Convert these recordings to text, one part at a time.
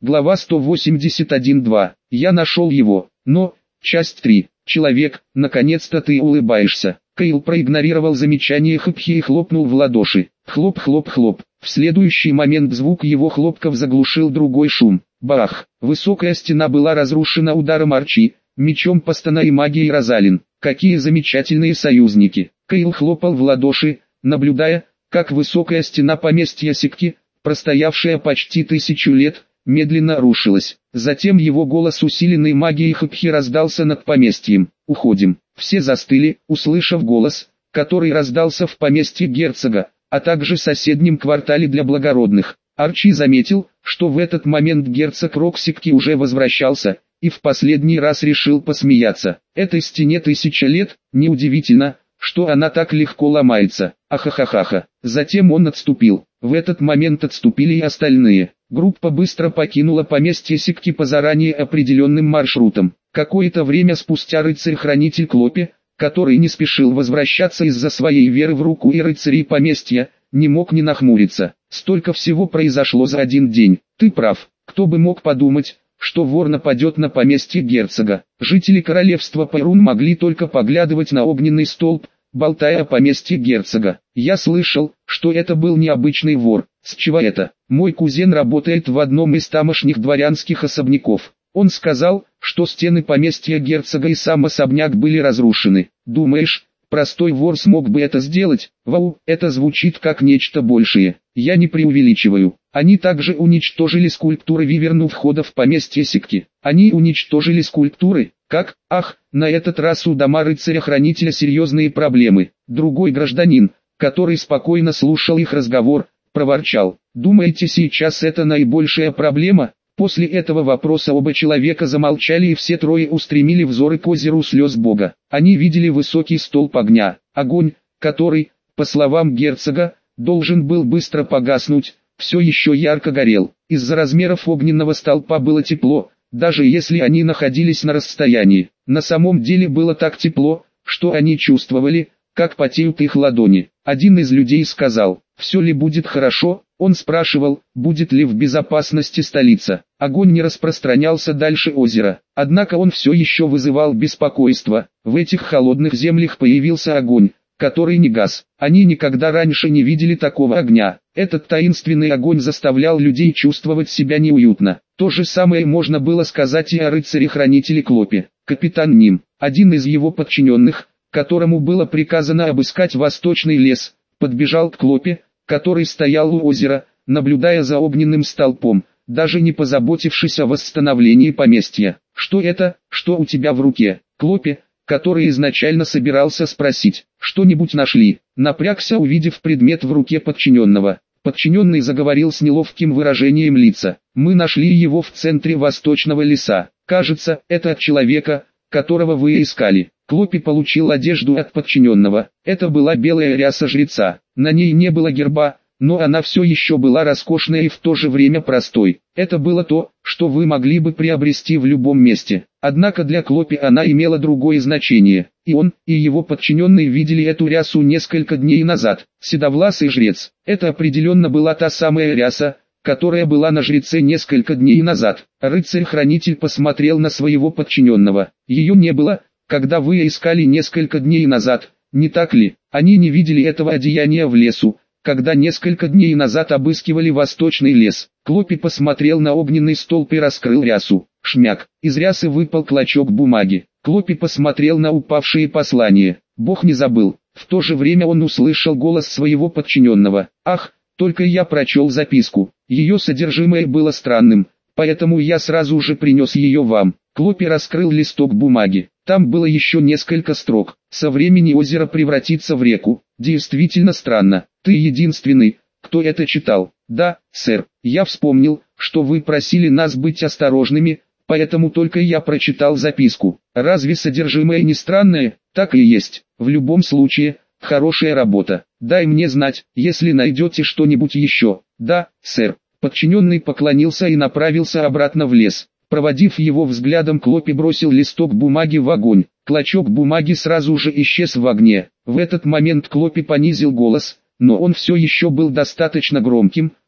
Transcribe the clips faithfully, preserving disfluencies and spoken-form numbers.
Глава сто восемьдесят один два. Я нашел его. Но, часть три. Человек, наконец-то ты улыбаешься. Кейл проигнорировал замечание Хэпхи и хлопнул в ладоши. Хлоп-хлоп-хлоп. В следующий момент звук его хлопков заглушил другой шум. Бах! Высокая стена была разрушена ударом Арчи, мечом Пастона и магией Розалин. Какие замечательные союзники! Кейл хлопал в ладоши, наблюдая, как высокая стена поместья Сикки, простоявшая почти тысячу лет, медленно рушилась. Затем его голос, усиленный магией Хэпхи, раздался над поместьем. «Уходим». Все застыли, услышав голос, который раздался в поместье герцога, а также соседнем квартале для благородных. Арчи заметил, что в этот момент герцог Роксикки уже возвращался, и в последний раз решил посмеяться. Этой стене тысяча лет, неудивительно, что она так легко ломается. Ахахахаха. Затем он отступил. В этот момент отступили и остальные. Группа быстро покинула поместье Сикки по заранее определенным маршрутам. Какое-то время спустя рыцарь-хранитель Клопи, который не спешил возвращаться из-за своей веры в руку и рыцарей поместья, не мог не нахмуриться. Столько всего произошло за один день. Ты прав. Кто бы мог подумать, что вор нападет на поместье герцога. Жители королевства Пайрун могли только поглядывать на огненный столб, болтая о поместье герцога. Я слышал, что это был необычный вор. С чего это? Мой кузен работает в одном из тамошних дворянских особняков. Он сказал, что стены поместья герцога и сам особняк были разрушены. Думаешь, простой вор смог бы это сделать? Вау, это звучит как нечто большее. Я не преувеличиваю. Они также уничтожили скульптуры Виверну входа в поместье Сикки. Они уничтожили скульптуры? Как? Ах, на этот раз у дома рыцаря-хранителя серьезные проблемы. Другой гражданин, который спокойно слушал их разговор, проворчал. Думаете, сейчас это наибольшая проблема? После этого вопроса оба человека замолчали, и все трое устремили взоры к озеру слез Бога. Они видели высокий столб огня. Огонь, который, по словам герцога, должен был быстро погаснуть, все еще ярко горел. Из-за размеров огненного столпа было тепло, даже если они находились на расстоянии. На самом деле было так тепло, что они чувствовали, как потеют их ладони. Один из людей сказал: «Все ли будет хорошо?» Он спрашивал, будет ли в безопасности столица. Огонь не распространялся дальше озера, однако он все еще вызывал беспокойство. В этих холодных землях появился огонь, который не гас. Они никогда раньше не видели такого огня. Этот таинственный огонь заставлял людей чувствовать себя неуютно. То же самое можно было сказать и о рыцаре-хранителе Клопи. Капитан Ним, один из его подчиненных, которому было приказано обыскать восточный лес, подбежал к Клопи, который стоял у озера, наблюдая за огненным столпом, даже не позаботившись о восстановлении поместья. «Что это? Что у тебя в руке?» Клопи, который изначально собирался спросить, что-нибудь нашли, напрягся, увидев предмет в руке подчиненного. Подчиненный заговорил с неловким выражением лица. «Мы нашли его в центре восточного леса. Кажется, это от человека, которого вы искали». Клопи получил одежду от подчиненного. Это была белая ряса жреца. На ней не было герба, но она все еще была роскошной и в то же время простой. Это было то, что вы могли бы приобрести в любом месте. Однако для Клопи она имела другое значение. И он, и его подчиненные видели эту рясу несколько дней назад. Седовласый жрец. Это определенно была та самая ряса, которая была на жреце несколько дней назад. Рыцарь-хранитель посмотрел на своего подчиненного. Ее не было, когда вы искали несколько дней назад, не так ли? Они не видели этого одеяния в лесу, когда несколько дней назад обыскивали восточный лес. Клопи посмотрел на огненный столб и раскрыл рясу. Шмяк. Из рясы выпал клочок бумаги. Клопи посмотрел на упавшие послания. Бог не забыл. В то же время он услышал голос своего подчиненного. «Ах, только я прочел записку. Ее содержимое было странным, поэтому я сразу же принес ее вам». Клопи раскрыл листок бумаги. Там было еще несколько строк. «Со времени озеро превратится в реку». Действительно странно. Ты единственный, кто это читал. Да, сэр. Я вспомнил, что вы просили нас быть осторожными, поэтому только я прочитал записку. Разве содержимое не странное? Так и есть. В любом случае, хорошая работа. Дай мне знать, если найдете что-нибудь еще. Да, сэр. Подчиненный поклонился и направился обратно в лес. Проводив его взглядом, Клопи бросил листок бумаги в огонь. Клочок бумаги сразу же исчез в огне. В этот момент Клопи понизил голос, но он все еще был достаточно громким,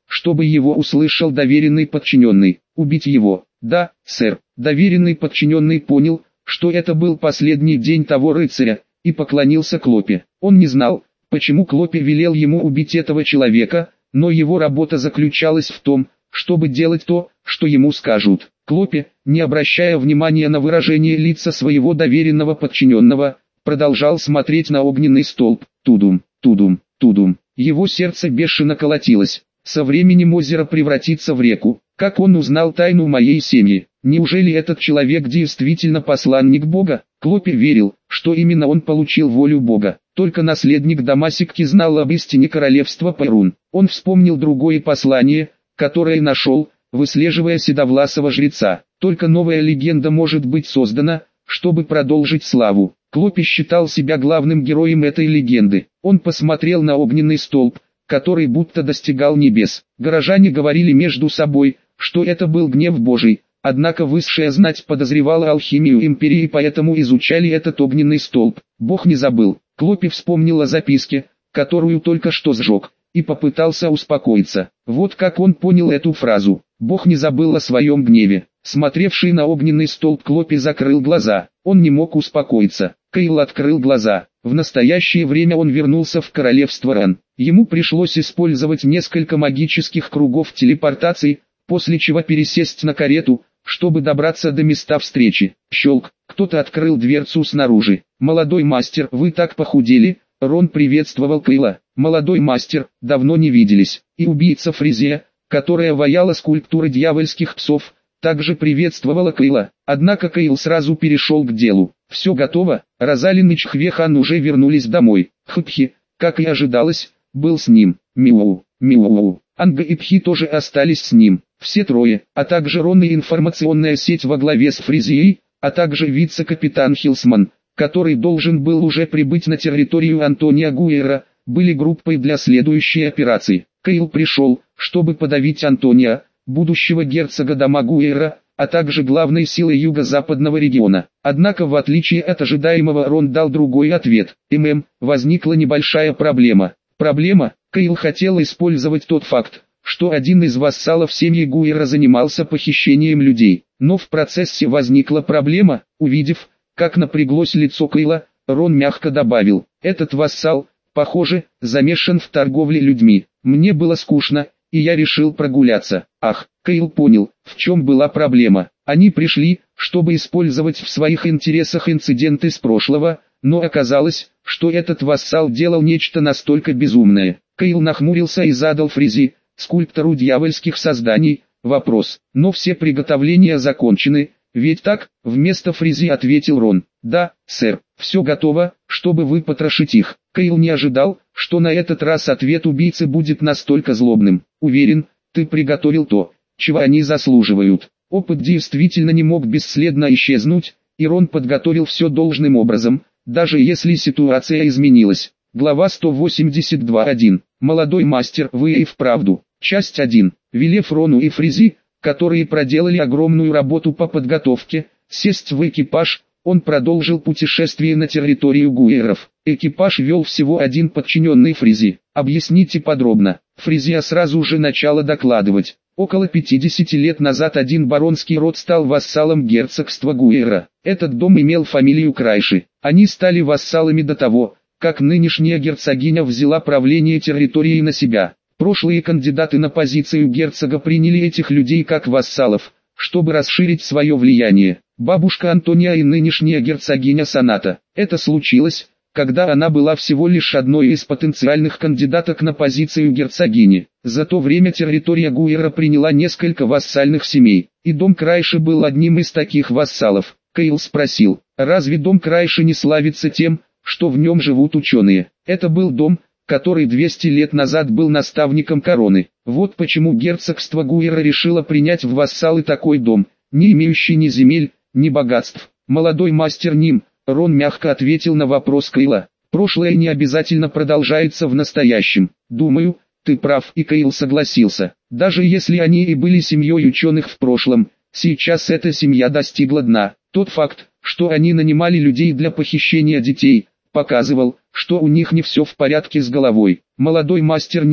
чтобы его услышал доверенный подчиненный. Убить его? Да, сэр. Доверенный подчиненный понял, что это был последний день того рыцаря, и поклонился Клопе. Он не знал, почему Клопе велел ему убить этого человека, но его работа заключалась в том, чтобы делать то, что ему скажут. Клопе, не обращая внимания на выражение лица своего доверенного подчиненного, продолжал смотреть на огненный столб. Тудум, тудум, тудум. Его сердце бешено колотилось. Со временем озеро превратится в реку. Как он узнал тайну моей семьи? Неужели этот человек действительно посланник Бога? Клопе верил, что именно он получил волю Бога. Только наследник Дамасикки знал об истине королевства Перун. Он вспомнил другое послание, которое нашел, выслеживая седовласого жреца. Только новая легенда может быть создана, чтобы продолжить славу. Клопе считал себя главным героем этой легенды. Он посмотрел на огненный столб, который будто достигал небес. Горожане говорили между собой, что это был гнев Божий, однако высшая знать подозревала алхимию империи и поэтому изучали этот огненный столб. Бог не забыл. Клопе вспомнил о записке, которую только что сжег, и попытался успокоиться. Вот как он понял эту фразу. Бог не забыл о своем гневе. Смотревший на огненный столб Клопе закрыл глаза. Он не мог успокоиться. Кейл открыл глаза. В настоящее время он вернулся в королевство Ран. Ему пришлось использовать несколько магических кругов телепортации, после чего пересесть на карету, чтобы добраться до места встречи. Щелк, кто-то открыл дверцу снаружи. «Молодой мастер, вы так похудели!» Рон приветствовал Кейла. «Молодой мастер, давно не виделись». И убийца Фризия, которая ваяла скульптуры дьявольских псов, также приветствовала Кейла. Однако Кейл сразу перешел к делу. «Все готово, Розалин и Чхвехан уже вернулись домой. Хпхи, как и ожидалось, был с ним. Миоу, миоу. Анга и Пхи тоже остались с ним. Все трое, а также Рон и информационная сеть во главе с Фризией, а также вице-капитан Хилсман, который должен был уже прибыть на территорию Антонио Гуэра, были группой для следующей операции. Кейл пришел, чтобы подавить Антонио, будущего герцога дома Гуэра, а также главной силой юго-западного региона. Однако в отличие от ожидаемого Рон дал другой ответ. ММ, возникла небольшая проблема. Проблема? Кейл хотел использовать тот факт, что один из вассалов семьи Гуэра занимался похищением людей. Но в процессе возникла проблема. Увидев, как напряглось лицо Кейла, Рон мягко добавил: «Этот вассал, похоже, замешан в торговле людьми. Мне было скучно, и я решил прогуляться». Ах, Кейл понял, в чем была проблема. Они пришли, чтобы использовать в своих интересах инциденты с прошлого, но оказалось, что этот вассал делал нечто настолько безумное. Кейл нахмурился и задал Фризи, скульптору дьявольских созданий, вопрос. «Но все приготовления закончены, ведь так?» Вместо Фризи ответил Рон. «Да, сэр, все готово, чтобы выпотрошить их». Кейл не ожидал, что на этот раз ответ убийцы будет настолько злобным. «Уверен, ты приготовил то, чего они заслуживают». Опыт действительно не мог бесследно исчезнуть, и Рон подготовил все должным образом, даже если ситуация изменилась. Глава сто восемьдесят два точка один. Молодой мастер, вы и вправду. Часть один. Велев Рону и Фризи, которые проделали огромную работу по подготовке, сесть в экипаж, он продолжил путешествие на территорию Гуэров. Экипаж вел всего один подчиненный Фризи. «Объясните подробно». Фризия сразу же начала докладывать. Около пятидесяти лет назад один баронский род стал вассалом герцогства Гуэра. Этот дом имел фамилию Крайши. Они стали вассалами до того, как нынешняя герцогиня взяла правление территорией на себя. Прошлые кандидаты на позицию герцога приняли этих людей как вассалов, чтобы расширить свое влияние. Бабушка Антония и нынешняя герцогиня Соната. Это случилось, когда она была всего лишь одной из потенциальных кандидаток на позицию герцогини. За то время территория Гуэра приняла несколько вассальных семей, и дом Крайши был одним из таких вассалов. Кейл спросил, разве дом Крайши не славится тем, что в нем живут ученые? Это был дом, который двести лет назад был наставником короны. Вот почему герцогство Гуэра решило принять в вассалы такой дом, не имеющий ни земель, ни богатств. Молодой мастер Ним, Рон мягко ответил на вопрос Кейла. Прошлое не обязательно продолжается в настоящем. Думаю, ты прав, и Кейл согласился. Даже если они и были семьей ученых в прошлом, сейчас эта семья достигла дна. Тот факт, что они нанимали людей для похищения детей, показывал, что у них не все в порядке с головой. Молодой мастер Ним,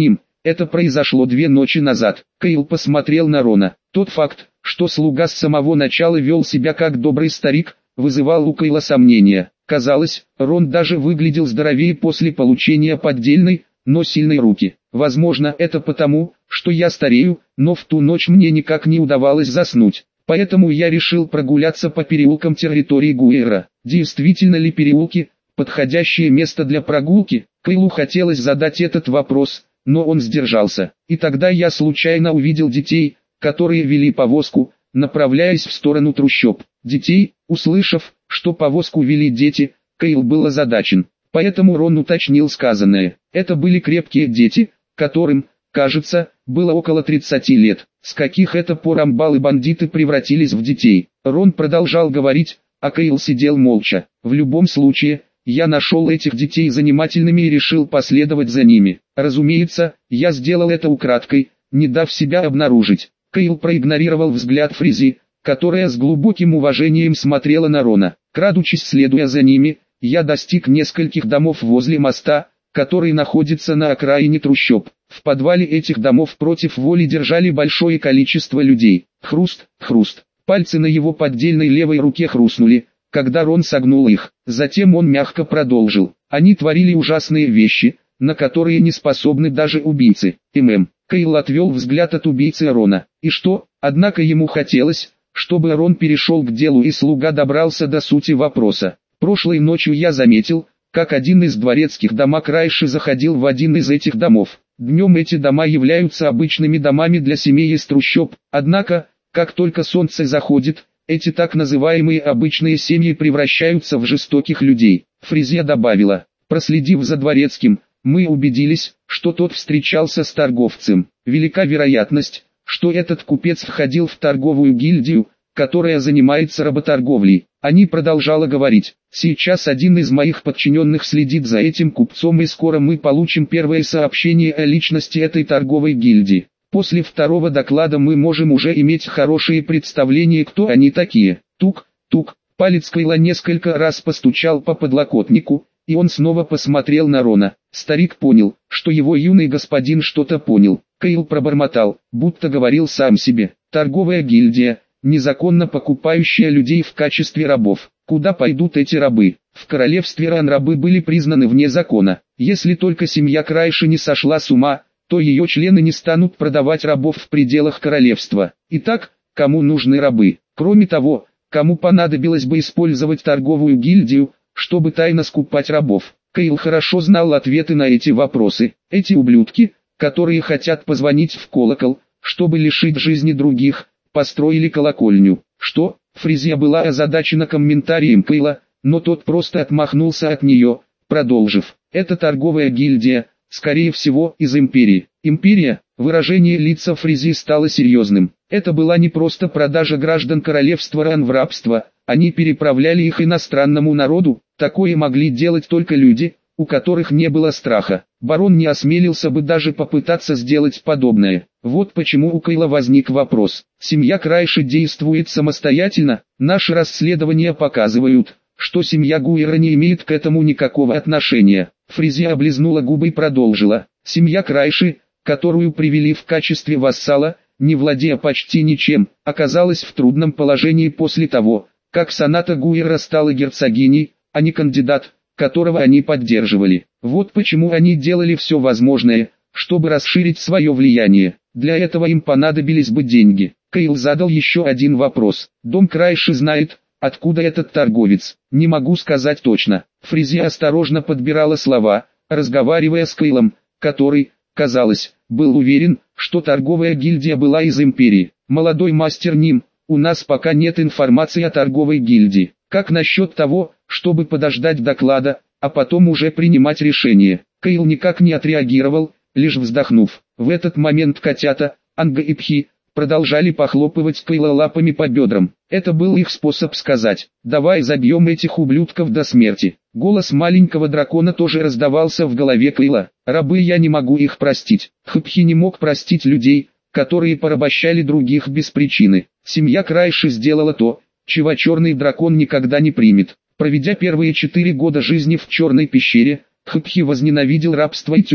Это произошло две ночи назад. Кейл посмотрел на Рона. Тот факт, что слуга с самого начала вел себя как добрый старик, вызывал у Кейла сомнения. Казалось, Рон даже выглядел здоровее после получения поддельной, но сильной руки. Возможно, это потому, что я старею, но в ту ночь мне никак не удавалось заснуть. Поэтому я решил прогуляться по переулкам территории Гуэра. Действительно ли переулки – подходящее место для прогулки? Кейлу хотелось задать этот вопрос, но он сдержался. И тогда я случайно увидел детей, которые вели повозку, направляясь в сторону трущоб. Детей, услышав, что повозку вели дети, Кейл был озадачен. Поэтому Рон уточнил сказанное. Это были крепкие дети, которым, кажется, было около тридцати лет. С каких это пор амбалы-бандиты превратились в детей? Рон продолжал говорить, а Кейл сидел молча. В любом случае, я нашел этих детей занимательными и решил последовать за ними. Разумеется, я сделал это украдкой, не дав себя обнаружить. Кейл проигнорировал взгляд Фризи, которая с глубоким уважением смотрела на Рона. Крадучись следуя за ними, я достиг нескольких домов возле моста, который находится на окраине трущоб. В подвале этих домов против воли держали большое количество людей. Хруст, хруст. Пальцы на его поддельной левой руке хрустнули, когда Рон согнул их. Затем он мягко продолжил. Они творили ужасные вещи, на которые не способны даже убийцы. ММ. Кейл отвел взгляд от убийцы Рона. И что? Однако ему хотелось, чтобы Рон перешел к делу и слуга добрался до сути вопроса. Прошлой ночью я заметил, как один из дворецких домов Райши заходил в один из этих домов. Днем эти дома являются обычными домами для семей из трущоб, однако, как только солнце заходит, эти так называемые обычные семьи превращаются в жестоких людей. Фризия добавила, проследив за дворецким, мы убедились, что тот встречался с торговцем. Велика вероятность, что этот купец входил в торговую гильдию, которая занимается работорговлей. Они продолжала говорить, сейчас один из моих подчиненных следит за этим купцом и скоро мы получим первое сообщение о личности этой торговой гильдии. После второго доклада мы можем уже иметь хорошее представление, кто они такие. Тук, тук, палец Кейла несколько раз постучал по подлокотнику, и он снова посмотрел на Рона. Старик понял, что его юный господин что-то понял. Кейл пробормотал, будто говорил сам себе. Торговая гильдия, незаконно покупающая людей в качестве рабов. Куда пойдут эти рабы? В королевстве Ран рабы были признаны вне закона. Если только семья Крайши не сошла с ума, то ее члены не станут продавать рабов в пределах королевства. Итак, кому нужны рабы? Кроме того, кому понадобилось бы использовать торговую гильдию, чтобы тайно скупать рабов? Кейл хорошо знал ответы на эти вопросы. Эти ублюдки, которые хотят позвонить в колокол, чтобы лишить жизни других, построили колокольню. Что? Фризия была озадачена комментарием Кейла, но тот просто отмахнулся от нее, продолжив. Это торговая гильдия, скорее всего, из империи. Империя, выражение лица Фризи стало серьезным. Это была не просто продажа граждан королевства Ран в рабство, они переправляли их иностранному народу. Такое могли делать только люди, у которых не было страха. Барон не осмелился бы даже попытаться сделать подобное. Вот почему у Кейла возник вопрос. Семья Крайши действует самостоятельно. Наши расследования показывают, что семья Гуэра не имеет к этому никакого отношения. Фризия облизнула губы и продолжила. Семья Крайши, которую привели в качестве вассала, не владея почти ничем, оказалась в трудном положении после того, как Соната Гуэра стала герцогиней, а не кандидат, которого они поддерживали. Вот почему они делали все возможное, чтобы расширить свое влияние. Для этого им понадобились бы деньги. Кейл задал еще один вопрос. Дом Крайши знает, откуда этот торговец? Не могу сказать точно. Фризия осторожно подбирала слова, разговаривая с Кейлом, который, казалось, был уверен, что торговая гильдия была из империи. Молодой мастер Ним, у нас пока нет информации о торговой гильдии. Как насчет того, чтобы подождать доклада, а потом уже принимать решение? Кейл никак не отреагировал, лишь вздохнув. В этот момент котята, Анга и Пхи, продолжали похлопывать Кейла лапами по бедрам. Это был их способ сказать: «Давай забьем этих ублюдков до смерти». Голос маленького дракона тоже раздавался в голове Кейла. «Рабы, я не могу их простить». Хпхи не мог простить людей, которые порабощали других без причины. Семья Крайши сделала то, чего черный дракон никогда не примет. Проведя первые четыре года жизни в черной пещере, Хпхи возненавидел рабство и тюрьму.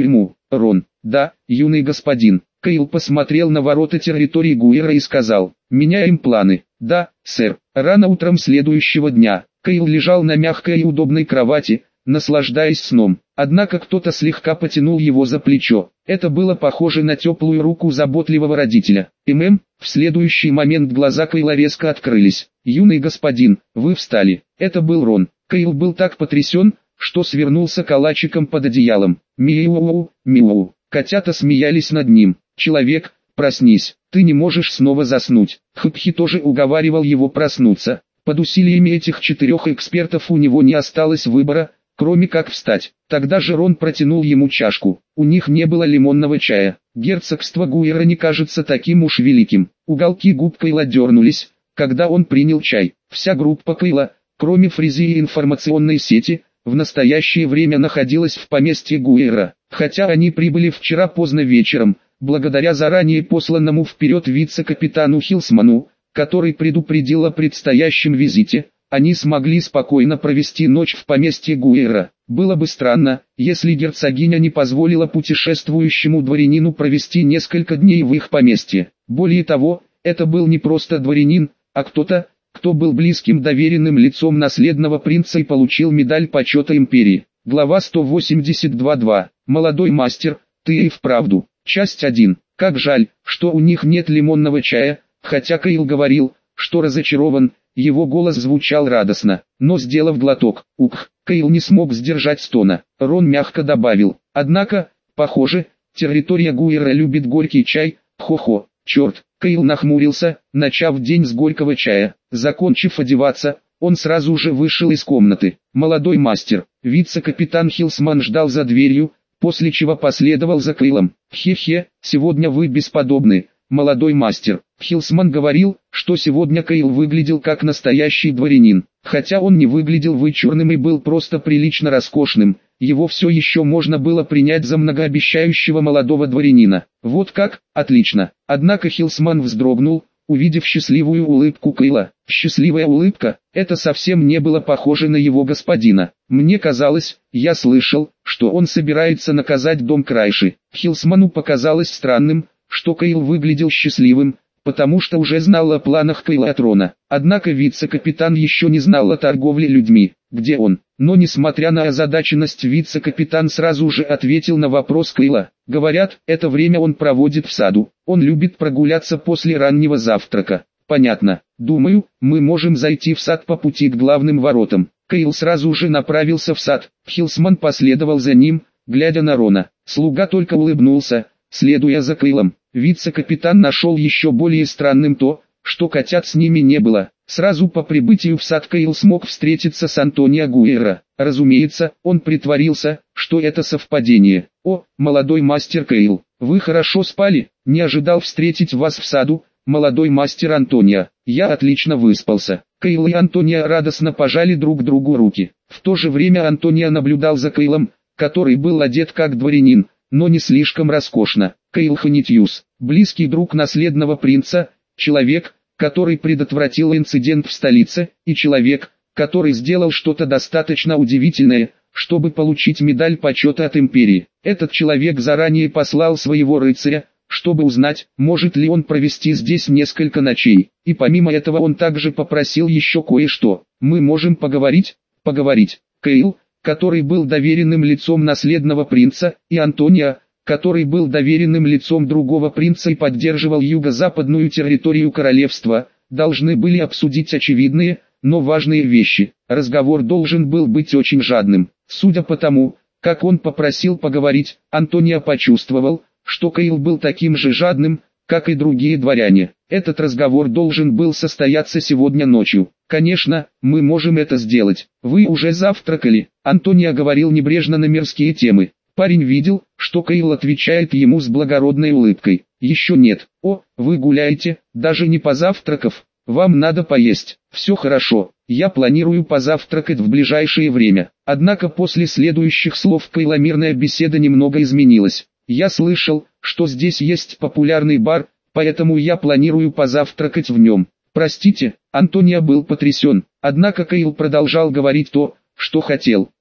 Рон. Да, юный господин. Кайл посмотрел на ворота территории Гуэра и сказал: «Меняем планы». «Да, сэр». Рано утром следующего дня, Кайл лежал на мягкой и удобной кровати, наслаждаясь сном. Однако кто-то слегка потянул его за плечо. Это было похоже на теплую руку заботливого родителя. «ММ», в следующий момент глаза Кайла резко открылись. «Юный господин, вы встали». Это был Рон. Кайл был так потрясен, что свернулся калачиком под одеялом. «Миу, миу». Котята смеялись над ним. «Человек, проснись, ты не можешь снова заснуть». Хупхи тоже уговаривал его проснуться. Под усилиями этих четырех экспертов у него не осталось выбора, кроме как встать. Тогда же Рон протянул ему чашку. У них не было лимонного чая. Герцогство Гуэра не кажется таким уж великим. Уголки губ Кайла дернулись, когда он принял чай. Вся группа Кайла, кроме Фризи и информационной сети, в настоящее время находилась в поместье Гуэра. Хотя они прибыли вчера поздно вечером, благодаря заранее посланному вперед вице-капитану Хилсману, который предупредил о предстоящем визите, они смогли спокойно провести ночь в поместье Гуэра. Было бы странно, если герцогиня не позволила путешествующему дворянину провести несколько дней в их поместье. Более того, это был не просто дворянин, а кто-то, кто был близким доверенным лицом наследного принца и получил медаль почета империи. Глава сто восемьдесят два точка два. Молодой мастер, ты и вправду. Часть один. Как жаль, что у них нет лимонного чая, хотя Кайл говорил, что разочарован. Его голос звучал радостно, но сделав глоток, ух, Кайл не смог сдержать стона. Рон мягко добавил: «Однако, похоже, территория Гуэра любит горький чай, хо-хо, черт». Кайл нахмурился, начав день с горького чая. Закончив одеваться, он сразу же вышел из комнаты. «Молодой мастер», вице-капитан Хилсман ждал за дверью, после чего последовал за Кайлом. «Хе-хе, сегодня вы бесподобны, молодой мастер». Хилсман говорил, что сегодня Кайл выглядел как настоящий дворянин. Хотя он не выглядел вычурным и был просто прилично роскошным, его все еще можно было принять за многообещающего молодого дворянина. Вот как? Отлично. Однако Хилсман вздрогнул, увидев счастливую улыбку Кайла. Счастливая улыбка, это совсем не было похоже на его господина. Мне казалось, я слышал, что он собирается наказать дом Крайши. Хилсману показалось странным, что Кайл выглядел счастливым, потому что уже знал о планах Кайла от Рона. Однако вице-капитан еще не знал о торговле людьми, где он. Но несмотря на озадаченность, вице-капитан сразу же ответил на вопрос Кайла. Говорят, это время он проводит в саду. Он любит прогуляться после раннего завтрака. Понятно. Думаю, мы можем зайти в сад по пути к главным воротам. Кайл сразу же направился в сад. Хилсман последовал за ним, глядя на Рона. Слуга только улыбнулся, следуя за Кайлом. Вице-капитан нашел еще более странным то, что котят с ними не было. Сразу по прибытию в сад Кайл смог встретиться с Антонио Гуэра. Разумеется, он притворился, что это совпадение. «О, молодой мастер Кайл, вы хорошо спали? Не ожидал встретить вас в саду, молодой мастер Антонио». «Я отлично выспался». Кайл и Антонио радостно пожали друг другу руки. В то же время Антонио наблюдал за Кайлом, который был одет как дворянин, но не слишком роскошно. Кайл Ханитьюс, близкий друг наследного принца, человек, который предотвратил инцидент в столице, и человек, который сделал что-то достаточно удивительное, чтобы получить медаль почета от империи. Этот человек заранее послал своего рыцаря, чтобы узнать, может ли он провести здесь несколько ночей. И помимо этого он также попросил еще кое-что. «Мы можем поговорить?» «Поговорить». Кайл, который был доверенным лицом наследного принца, и Антонио, который был доверенным лицом другого принца и поддерживал юго-западную территорию королевства, должны были обсудить очевидные, но важные вещи. Разговор должен был быть очень жадным. Судя по тому, как он попросил поговорить, Антонио почувствовал, что Кайл был таким же жадным, как и другие дворяне. Этот разговор должен был состояться сегодня ночью. «Конечно, мы можем это сделать. Вы уже завтракали?» Антонио говорил небрежно на мирские темы. Парень видел, что Кайл отвечает ему с благородной улыбкой. «Еще нет. О, вы гуляете, даже не позавтракав? Вам надо поесть». «Все хорошо, я планирую позавтракать в ближайшее время». Однако после следующих слов Кайла мирная беседа немного изменилась. «Я слышал, что здесь есть популярный бар, поэтому я планирую позавтракать в нем». «Простите», Антонио был потрясен, однако Кайл продолжал говорить то, что хотел.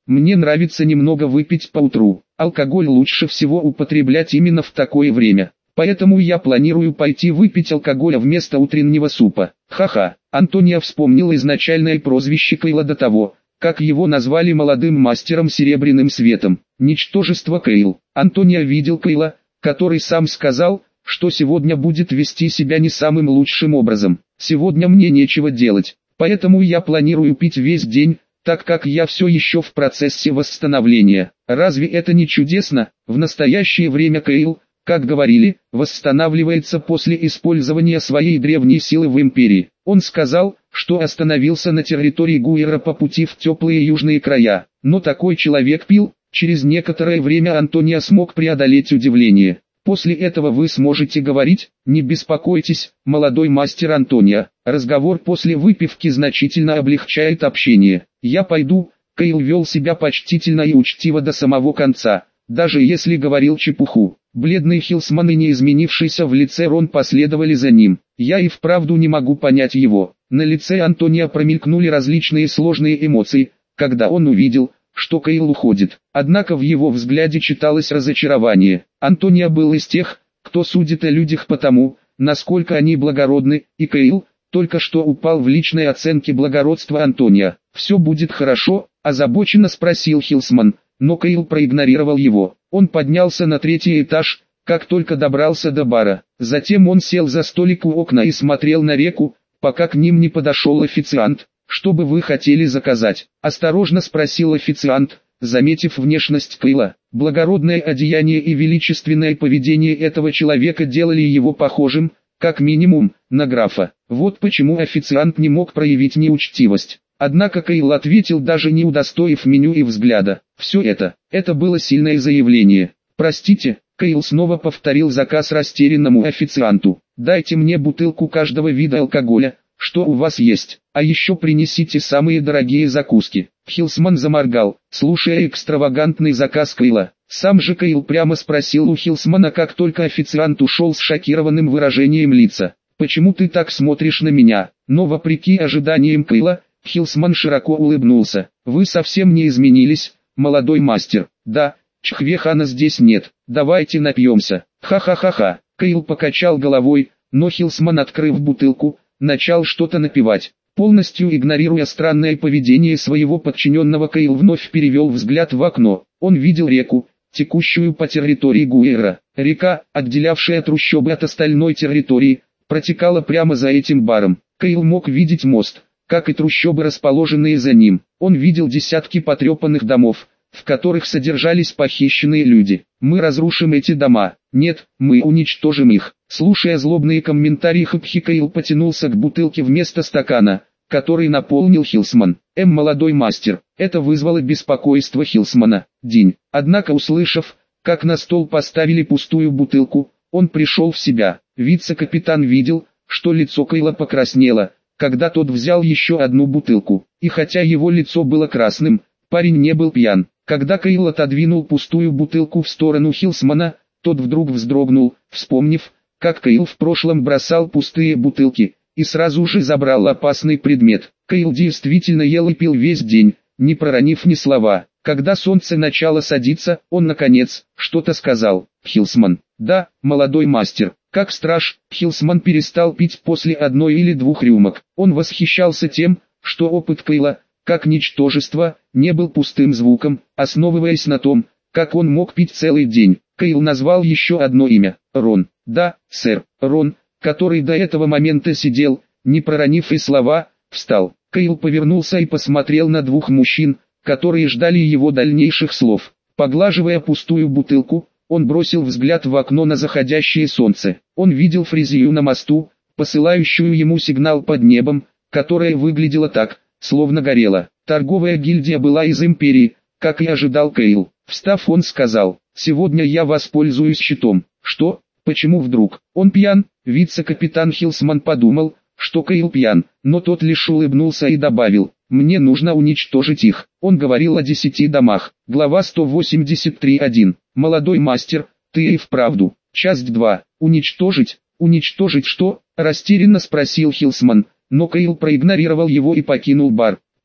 Мне нравится немного выпить поутру. Алкоголь лучше всего употреблять именно в такое время. Поэтому я планирую пойти выпить алкоголя вместо утреннего супа. Ха-ха. Антония вспомнил изначальное прозвище Кейла до того, как его назвали молодым мастером серебряным светом. Ничтожество Кейл. Антония видел Кейла, который сам сказал, что сегодня будет вести себя не самым лучшим образом. Сегодня мне нечего делать, поэтому я планирую пить весь день, так как я все еще в процессе восстановления. Разве это не чудесно? В настоящее время Кейл, как говорили, восстанавливается после использования своей древней силы в Империи. Он сказал, что остановился на территории Гуэра по пути в теплые южные края. Но такой человек пил. Через некоторое время Антония смог преодолеть удивление. После этого вы сможете говорить, не беспокойтесь, молодой мастер Антония. Разговор после выпивки значительно облегчает общение. Я пойду. Кейл вел себя почтительно и учтиво до самого конца, даже если говорил чепуху. Бледный Хилсман и не изменившийся в лице Рон последовали за ним. Я и вправду не могу понять его. На лице Антония промелькнули различные сложные эмоции, когда он увидел, что Кейл уходит. Однако в его взгляде читалось разочарование. Антония был из тех, кто судит о людях по тому, насколько они благородны, и Кейл только что упал в личной оценке благородства Антония. «Все будет хорошо?» – озабоченно спросил Хилсман, но Кейл проигнорировал его. Он поднялся на третий этаж, как только добрался до бара. Затем он сел за столик у окна и смотрел на реку, пока к ним не подошел официант. «Что бы вы хотели заказать?» – осторожно спросил официант, заметив внешность Кейла. Благородное одеяние и величественное поведение этого человека делали его похожим, как минимум, на графа. Вот почему официант не мог проявить неучтивость. Однако Кейл ответил, даже не удостоив меню и взгляда. Все это, это было сильное заявление. «Простите», Кейл снова повторил заказ растерянному официанту. «Дайте мне бутылку каждого вида алкоголя, что у вас есть, а еще принесите самые дорогие закуски». Хилсман заморгал, слушая экстравагантный заказ Кейла. Сам же Кейл прямо спросил у Хилсмана, как только официант ушел с шокированным выражением лица: «Почему ты так смотришь на меня?» Но вопреки ожиданиям Кейла, Хилсман широко улыбнулся. «Вы совсем не изменились, молодой мастер». «Да, Чхвехана здесь нет, давайте напьемся». «Ха-ха-ха-ха». Кейл покачал головой, но Хилсман, открыв бутылку, начал что-то напевать. Полностью игнорируя странное поведение своего подчиненного, Кейл вновь перевел взгляд в окно. Он видел реку, текущую по территории Гуэра. Река, отделявшая трущобы от остальной территории, протекала прямо за этим баром. Кейл мог видеть мост, как и трущобы, расположенные за ним. Он видел десятки потрепанных домов, в которых содержались похищенные люди. «Мы разрушим эти дома». «Нет, мы уничтожим их». Слушая злобные комментарии Хапхи, Кейл потянулся к бутылке вместо стакана, который наполнил Хилсман. «Эм, молодой мастер». Это вызвало беспокойство Хилсмана. День. Однако, услышав, как на стол поставили пустую бутылку, он пришел в себя. Вице-капитан видел, что лицо Кейла покраснело, когда тот взял еще одну бутылку. И хотя его лицо было красным, парень не был пьян. Когда Кейл отодвинул пустую бутылку в сторону Хилсмана, тот вдруг вздрогнул, вспомнив, как Кейл в прошлом бросал пустые бутылки, и сразу же забрал опасный предмет. Кейл действительно ел и пил весь день, не проронив ни слова. Когда солнце начало садиться, он наконец что-то сказал. «Хилсман». «Да, молодой мастер». Как страж, Хилсман перестал пить после одной или двух рюмок. Он восхищался тем, что опыт Кейла, как ничтожество, не был пустым звуком, основываясь на том, как он мог пить целый день. Кейл назвал еще одно имя – Рон. «Да, сэр». Рон, который до этого момента сидел, не проронив и слова, встал. Кейл повернулся и посмотрел на двух мужчин, которые ждали его дальнейших слов. Поглаживая пустую бутылку, он бросил взгляд в окно на заходящее солнце. Он видел Фризию на мосту, посылающую ему сигнал под небом, которая выглядела так, словно горела. Торговая гильдия была из Империи, как и ожидал Кейл. Встав, он сказал: «Сегодня я воспользуюсь щитом». «Что? Почему вдруг? Он пьян?» Вице-капитан Хилсман подумал, что Кейл пьян, но тот лишь улыбнулся и добавил: «Мне нужно уничтожить их». Он говорил о десяти домах. Глава сто восемьдесят три один. «Молодой мастер, ты и вправду». Часть два. «Уничтожить? Уничтожить что?» – растерянно спросил Хилсман, но Кейл проигнорировал его и покинул бар.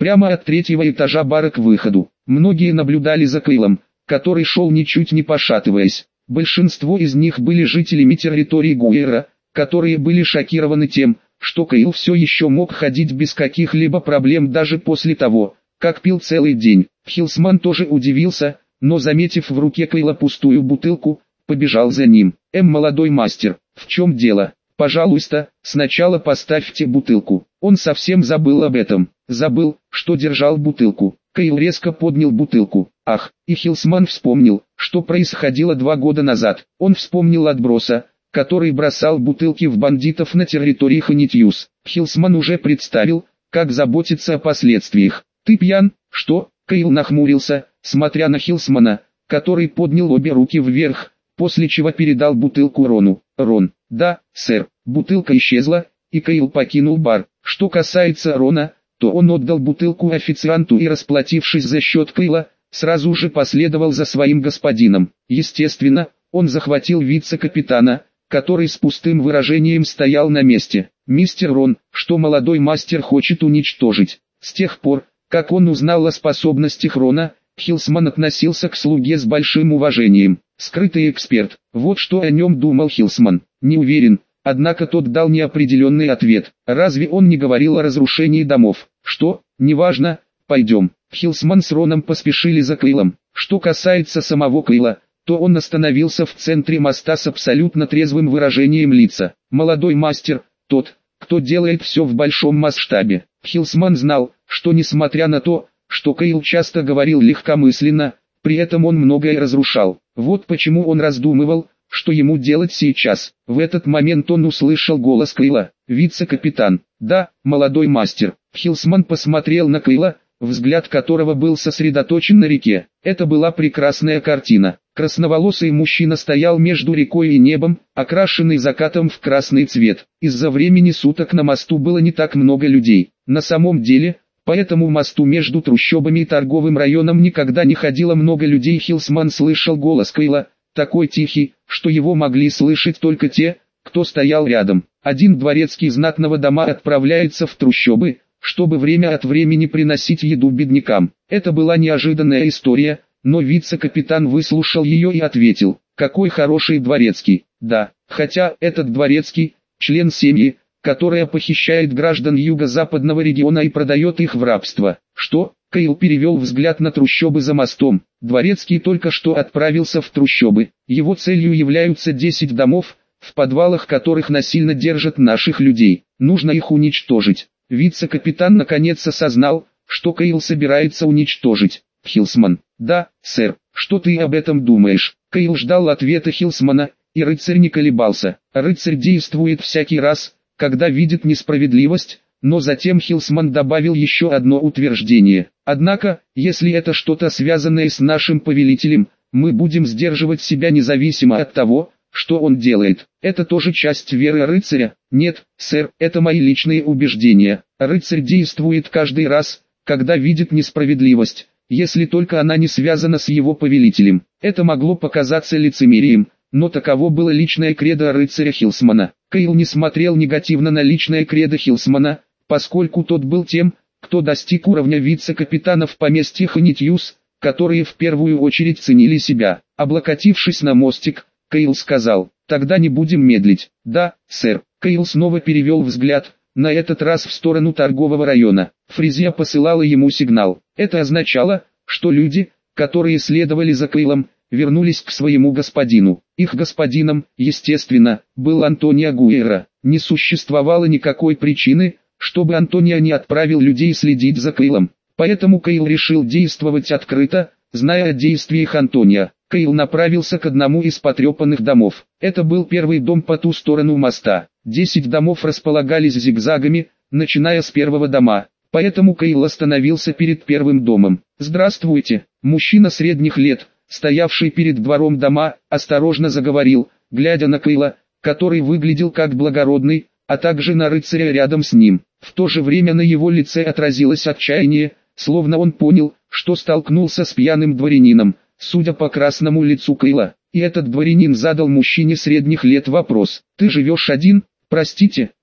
прямо от третьего этажа бара к выходу. Многие наблюдали за Кейлом, который шел ничуть не пошатываясь. Большинство из них были жителями территории Гуэра, которые были шокированы тем, что Кейл все еще мог ходить без каких-либо проблем даже после того, как пил целый день. Хилсман тоже удивился, но заметив в руке Кейла пустую бутылку, побежал за ним. «Эм, молодой мастер, в чем дело? Пожалуйста, сначала поставьте бутылку». Он совсем забыл об этом. Забыл, что держал бутылку. Кейл резко поднял бутылку. Ах, и Хилсман вспомнил, что происходило два года назад. Он вспомнил отброса, который бросал бутылки в бандитов на территории Ханитьюс. Хилсман уже представил, как заботиться о последствиях. «Ты пьян, что?» Кейл нахмурился, смотря на Хилсмана, который поднял обе руки вверх, после чего передал бутылку Рону. «Рон, да, сэр». Бутылка исчезла, и Кейл покинул бар. Что касается Рона, то он отдал бутылку официанту и, расплатившись за счет Кейла, сразу же последовал за своим господином. Естественно, он захватил вице-капитана, который с пустым выражением стоял на месте. «Мистер Рон, что молодой мастер хочет уничтожить?» С тех пор, как он узнал о способностях Рона, Хилсман относился к слуге с большим уважением. Скрытый эксперт, вот что о нем думал Хилсман. Не уверен, однако тот дал неопределенный ответ. Разве он не говорил о разрушении домов? Что, неважно, пойдем. Хилсман с Роном поспешили за Кейлом. Что касается самого Кейла, то он остановился в центре моста с абсолютно трезвым выражением лица. Молодой мастер, тот, кто делает все в большом масштабе. Хилсман знал, что несмотря на то, что Кейл часто говорил легкомысленно, при этом он многое разрушал. Вот почему он раздумывал, что ему делать сейчас. В этот момент он услышал голос Кейла. «Вице-капитан». «Да, молодой мастер». Хилсман посмотрел на Кейла, взгляд которого был сосредоточен на реке. Это была прекрасная картина. Красноволосый мужчина стоял между рекой и небом, окрашенный закатом в красный цвет. Из-за времени суток на мосту было не так много людей. На самом деле, по этому мосту между трущобами и торговым районом никогда не ходило много людей. Хилсман слышал голос Кейла, такой тихий, что его могли слышать только те, кто стоял рядом. Один дворецкий знатного дома отправляется в трущобы, чтобы время от времени приносить еду беднякам. Это была неожиданная история, но вице-капитан выслушал ее и ответил: «Какой хороший дворецкий». Да, хотя этот дворецкий – член семьи, которая похищает граждан юго-западного региона и продает их в рабство. Что? Кейл перевел взгляд на трущобы за мостом. Дворецкий только что отправился в трущобы. Его целью являются десять домов, в подвалах которых насильно держат наших людей. Нужно их уничтожить. Вице-капитан наконец осознал, что Кейл собирается уничтожить. Хилсман: «Да, сэр, что ты об этом думаешь?» Кейл ждал ответа Хилсмана, и рыцарь не колебался. Рыцарь действует всякий раз, когда видит несправедливость, но затем Хилсман добавил еще одно утверждение. «Однако, если это что-то связанное с нашим повелителем, мы будем сдерживать себя независимо от того, что он делает. Это тоже часть веры рыцаря?» «Нет, сэр, это мои личные убеждения. Рыцарь действует каждый раз, когда видит несправедливость, если только она не связана с его повелителем». Это могло показаться лицемерием, но таково было личное кредо рыцаря Хилсмана. Кейл не смотрел негативно на личное кредо Хилсмана, поскольку тот был тем, кто достиг уровня вице-капитана в поместье Ханитьюс, которые в первую очередь ценили себя. Облокотившись на мостик, Кейл сказал: «Тогда не будем медлить». «Да, сэр». Кейл снова перевел взгляд, на этот раз в сторону торгового района. Фризия посылала ему сигнал. Это означало, что люди, которые следовали за Кейлом, вернулись к своему господину. Их господином, естественно, был Антонио Гуэра. Не существовало никакой причины, чтобы Антонио не отправил людей следить за Кейлом. Поэтому Кейл решил действовать открыто, зная о действиях Антонио. Кейл направился к одному из потрепанных домов. Это был первый дом по ту сторону моста. Десять домов располагались зигзагами, начиная с первого дома. Поэтому Кейл остановился перед первым домом. «Здравствуйте». Мужчина средних лет, стоявший перед двором дома, осторожно заговорил, глядя на Кейла, который выглядел как благородный, а также на рыцаря рядом с ним. В то же время на его лице отразилось отчаяние, словно он понял, что столкнулся с пьяным дворянином, судя по красному лицу Кейла. И этот дворянин задал мужчине средних лет вопрос: «Ты живешь один?» «Простите,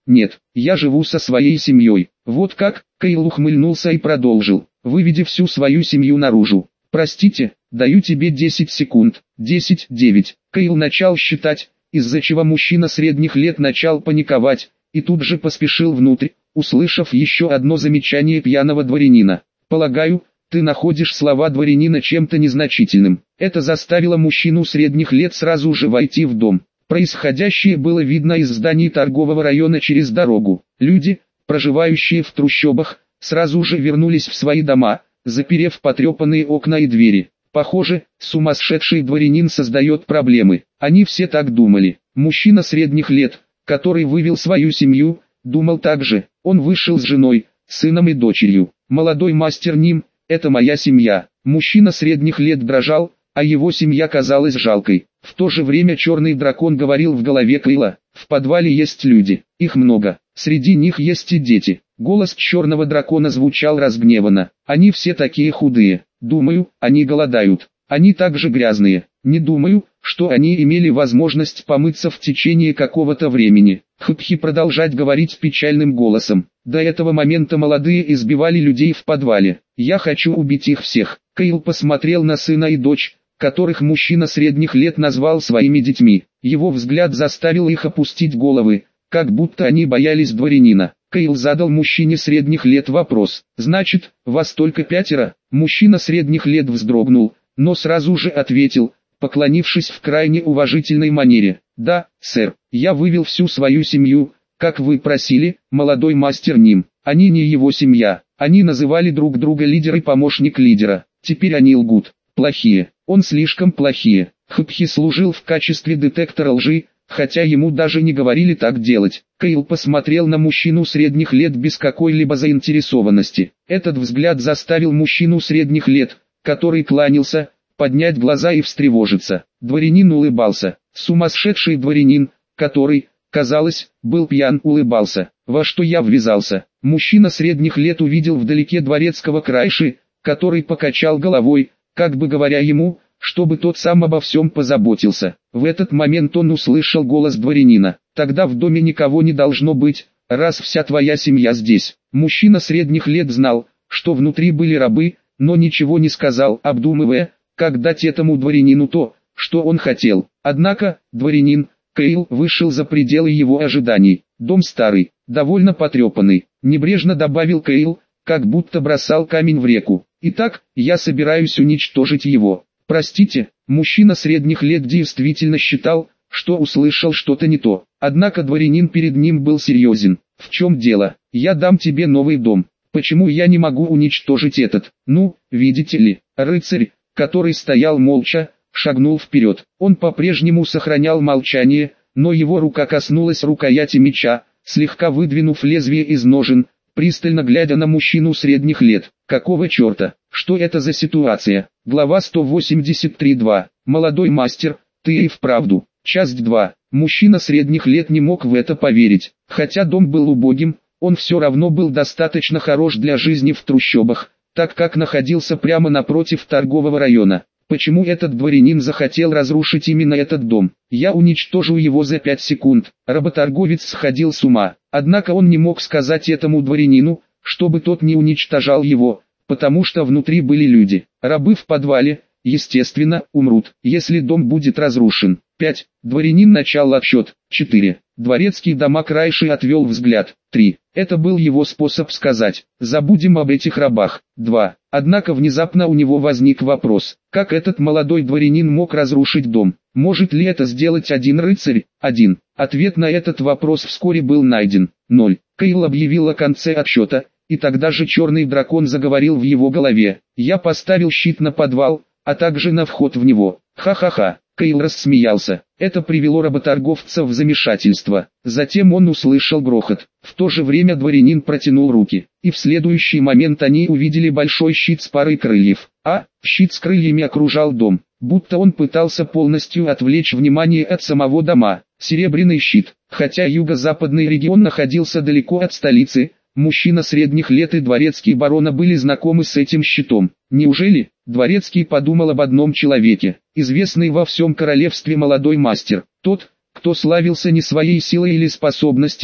Нет, я живу со своей семьей. Вот как? Кейл ухмыльнулся и продолжил, выведи всю свою семью наружу. Простите, даю тебе десять секунд. десять, девять. Кейл начал считать, из-за чего мужчина средних лет начал паниковать, и тут же поспешил внутрь, услышав еще одно замечание пьяного дворянина. Полагаю, ты находишь слова дворянина чем-то незначительным. Это заставило мужчину средних лет сразу же войти в дом. Происходящее было видно из зданий торгового района через дорогу. Люди, проживающие в трущобах, сразу же вернулись в свои дома, заперев потрепанные окна и двери. Похоже, сумасшедший дворянин создает проблемы. Они все так думали. Мужчина средних лет, который вывел свою семью, думал так же. Он вышел с женой, сыном и дочерью. Молодой мастер Ним, это моя семья. Мужчина средних лет дрожал, а его семья казалась жалкой. В то же время черный дракон говорил в голове Кейла, в подвале есть люди, их много, среди них есть и дети. Голос черного дракона звучал разгневанно. Они все такие худые. Думаю, они голодают. Они также грязные. Не думаю, что они имели возможность помыться в течение какого-то времени. Хупхи продолжать говорить печальным голосом. До этого момента молодые избивали людей в подвале. Я хочу убить их всех. Кейл посмотрел на сына и дочь, которых мужчина средних лет назвал своими детьми. Его взгляд заставил их опустить головы, как будто они боялись дворянина. Кейл задал мужчине средних лет вопрос. «Значит, вас только пятеро?» Мужчина средних лет вздрогнул, но сразу же ответил, поклонившись в крайне уважительной манере. «Да, сэр, я вывел всю свою семью, как вы просили, молодой мастер Ним. Они не его семья, они называли друг друга лидер и помощник лидера. Теперь они лгут. Плохие, он слишком плохие». Хупхи служил в качестве детектора лжи, хотя ему даже не говорили так делать. Кейл посмотрел на мужчину средних лет без какой-либо заинтересованности. Этот взгляд заставил мужчину средних лет, который кланялся, поднять глаза и встревожиться. Дворянин улыбался. Сумасшедший дворянин, который, казалось, был пьян, улыбался. Во что я ввязался? Мужчина средних лет увидел вдалеке дворецкого Крайши, который покачал головой, как бы говоря ему, чтобы тот сам обо всем позаботился. В этот момент он услышал голос дворянина. «Тогда в доме никого не должно быть, раз вся твоя семья здесь». Мужчина средних лет знал, что внутри были рабы, но ничего не сказал, обдумывая, как дать этому дворянину то, что он хотел. Однако, дворянин, Кейл, вышел за пределы его ожиданий. Дом старый, довольно потрепанный, небрежно добавил Кейл, как будто бросал камень в реку. «Итак, я собираюсь уничтожить его». Простите, мужчина средних лет действительно считал, что услышал что-то не то. Однако дворянин перед ним был серьезен. «В чем дело? Я дам тебе новый дом. Почему я не могу уничтожить этот?» «Ну, видите ли». Рыцарь, который стоял молча, шагнул вперед. Он по-прежнему сохранял молчание, но его рука коснулась рукояти меча, слегка выдвинув лезвие из ножен, пристально глядя на мужчину средних лет. «Какого черта? Что это за ситуация?» Глава сто восемьдесят три два. «Молодой мастер, ты и вправду». Часть два. Мужчина средних лет не мог в это поверить. Хотя дом был убогим, он все равно был достаточно хорош для жизни в трущобах, так как находился прямо напротив торгового района. Почему этот дворянин захотел разрушить именно этот дом? Я уничтожу его за пять секунд. Работорговец сходил с ума. Однако он не мог сказать этому дворянину, чтобы тот не уничтожал его, потому что внутри были люди. Рабы в подвале, естественно, умрут, если дом будет разрушен. пять. Дворянин начал отсчет. четыре. Дворецкий дома Крайши отвел взгляд. три. Это был его способ сказать: забудем об этих рабах. два. Однако внезапно у него возник вопрос: как этот молодой дворянин мог разрушить дом? Может ли это сделать один рыцарь? один. Ответ на этот вопрос вскоре был найден. ноль. Кейл объявил о конце отсчета, и тогда же черный дракон заговорил в его голове. Я поставил щит на подвал, а также на вход в него. Ха-ха-ха. Кейл рассмеялся. Это привело работорговца в замешательство. Затем он услышал грохот. В то же время дворянин протянул руки, и в следующий момент они увидели большой щит с парой крыльев. А, щит с крыльями окружал дом, будто он пытался полностью отвлечь внимание от самого дома. Серебряный щит. Хотя юго-западный регион находился далеко от столицы, мужчина средних лет и дворецкий барона были знакомы с этим щитом. Неужели? Дворецкий подумал об одном человеке, известный во всем королевстве молодой мастер, тот, кто славился не своей силой или способностями,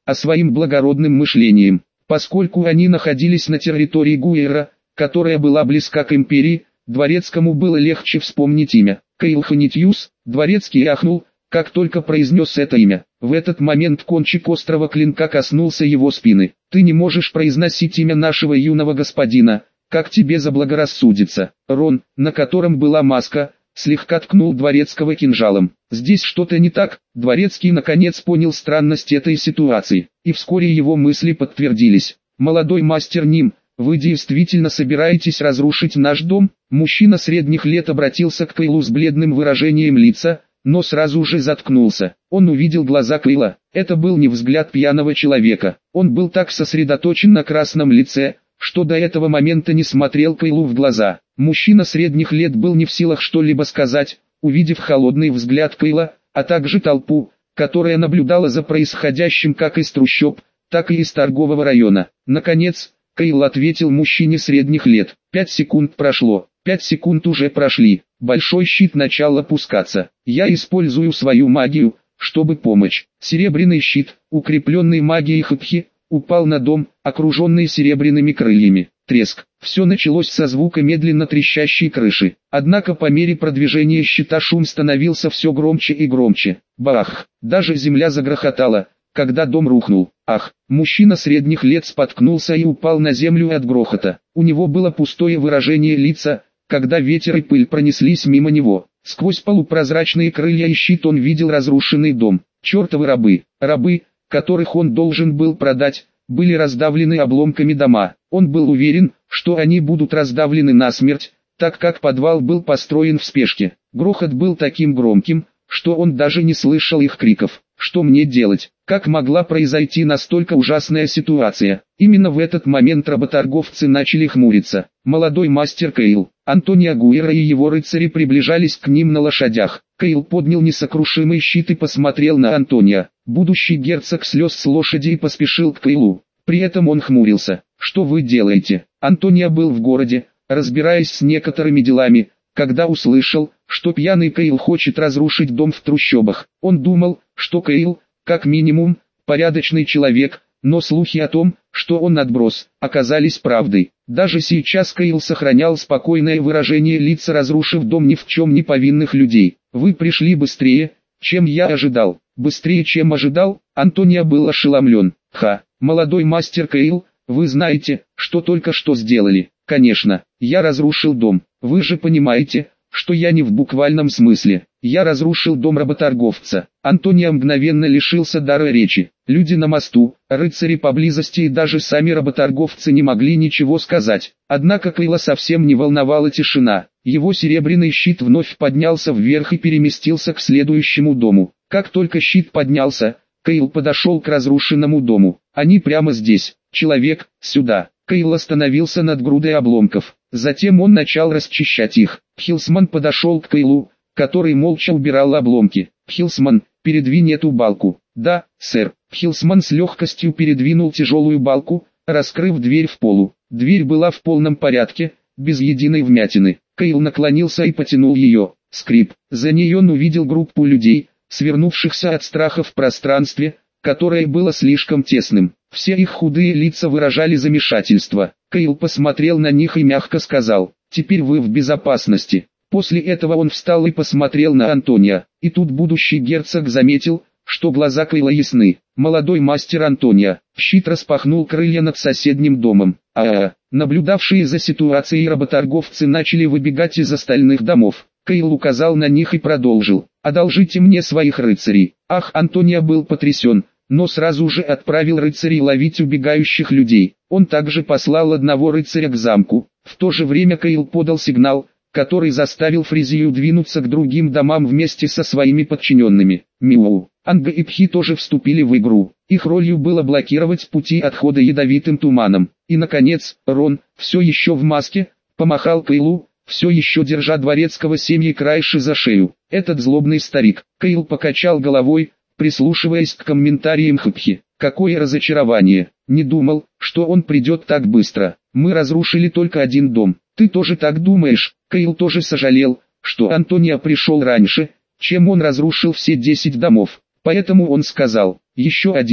а своим благородным мышлением. Поскольку они находились на территории Гуэра, которая была близка к империи, Дворецкому было легче вспомнить имя. Кейл Ханитьюс. Дворецкий ахнул, как только произнес это имя. В этот момент кончик острого клинка коснулся его спины. «Ты не можешь произносить имя нашего юного господина, как тебе заблагорассудится». Рон, на котором была маска, слегка ткнул Дворецкого кинжалом. «Здесь что-то не так». Дворецкий наконец понял странность этой ситуации, и вскоре его мысли подтвердились. «Молодой мастер Ним, вы действительно собираетесь разрушить наш дом?» Мужчина средних лет обратился к Кейлу с бледным выражением лица, но сразу же заткнулся. Он увидел глаза Кейла. Это был не взгляд пьяного человека. Он был так сосредоточен на красном лице, что до этого момента не смотрел Кейлу в глаза. Мужчина средних лет был не в силах что-либо сказать, увидев холодный взгляд Кейла, а также толпу, которая наблюдала за происходящим как из трущоб, так и из торгового района. Наконец, Кейл ответил мужчине средних лет. Пять секунд прошло. Пять секунд уже прошли. Большой щит начал опускаться. Я использую свою магию, чтобы помочь. Серебряный щит, укрепленный магией Хапхи, упал на дом, окруженный серебряными крыльями. Треск. Все началось со звука медленно трещащей крыши. Однако по мере продвижения щита шум становился все громче и громче. Бах! Даже земля загрохотала, когда дом рухнул. Ах! Мужчина средних лет споткнулся и упал на землю от грохота. У него было пустое выражение лица, когда ветер и пыль пронеслись мимо него. Сквозь полупрозрачные крылья и щит он видел разрушенный дом. Чертовы рабы, рабы, которых он должен был продать, были раздавлены обломками дома. Он был уверен, что они будут раздавлены насмерть, так как подвал был построен в спешке. Грохот был таким громким, что он даже не слышал их криков. Что мне делать? Как могла произойти настолько ужасная ситуация? Именно в этот момент работорговцы начали хмуриться. Молодой мастер Кейл, Антонио Гуэра и его рыцари приближались к ним на лошадях. Кейл поднял несокрушимый щит и посмотрел на Антонио. Будущий герцог слез с лошади и поспешил к Кейлу. При этом он хмурился. «Что вы делаете?» Антонио был в городе, разбираясь с некоторыми делами, когда услышал, что пьяный Кейл хочет разрушить дом в трущобах. Он думал, что Кейл, как минимум, порядочный человек, но слухи о том, что он отброс, оказались правдой. Даже сейчас Кейл сохранял спокойное выражение лица, разрушив дом ни в чем не повинных людей. «Вы пришли быстрее, чем я ожидал». «Быстрее, чем ожидал?» Антонио был ошеломлен. «Ха, молодой мастер Кейл, вы знаете, что только что сделали?» «Конечно, я разрушил дом. Вы же понимаете, что я не в буквальном смысле. Я разрушил дом работорговца». Антонио мгновенно лишился дара речи. Люди на мосту, рыцари поблизости и даже сами работорговцы не могли ничего сказать. Однако Кейла совсем не волновала тишина. Его серебряный щит вновь поднялся вверх и переместился к следующему дому. Как только щит поднялся, Кейл подошел к разрушенному дому. «Они прямо здесь. Человек, сюда». Кейл остановился над грудой обломков. Затем он начал расчищать их. Хилсман подошел к Кейлу, который молча убирал обломки. «Хилсман, передвинь эту балку». «Да, сэр». Хилсман с легкостью передвинул тяжелую балку, раскрыв дверь в полу. Дверь была в полном порядке, без единой вмятины. Кейл наклонился и потянул ее. Скрип. За ней он увидел группу людей, свернувшихся от страха в пространстве, которое было слишком тесным. Все их худые лица выражали замешательство. Кейл посмотрел на них и мягко сказал: «Теперь вы в безопасности». После этого он встал и посмотрел на Антонио. И тут будущий герцог заметил, что глаза Кейла ясны. «Молодой мастер Антонио». Щит распахнул крылья над соседним домом. А-а-а. Наблюдавшие за ситуацией работорговцы начали выбегать из остальных домов. Кейл указал на них и продолжил: «Одолжите мне своих рыцарей». Ах, Антонио был потрясен, но сразу же отправил рыцарей ловить убегающих людей. Он также послал одного рыцаря к замку. В то же время Кейл подал сигнал, который заставил Фризию двинуться к другим домам вместе со своими подчиненными. Миу. Анга и Пхи тоже вступили в игру. Их ролью было блокировать пути отхода ядовитым туманом. И наконец, Рон, все еще в маске, помахал Кейлу, все еще держа дворецкого семьи Крайши за шею. Этот злобный старик. Кейл покачал головой, прислушиваясь к комментариям Хапхи. Какое разочарование. Не думал, что он придет так быстро. Мы разрушили только один дом. Ты тоже так думаешь? Кейл тоже сожалел, что Антонио пришел раньше, чем он разрушил все десять домов. Поэтому он сказал: «Еще один».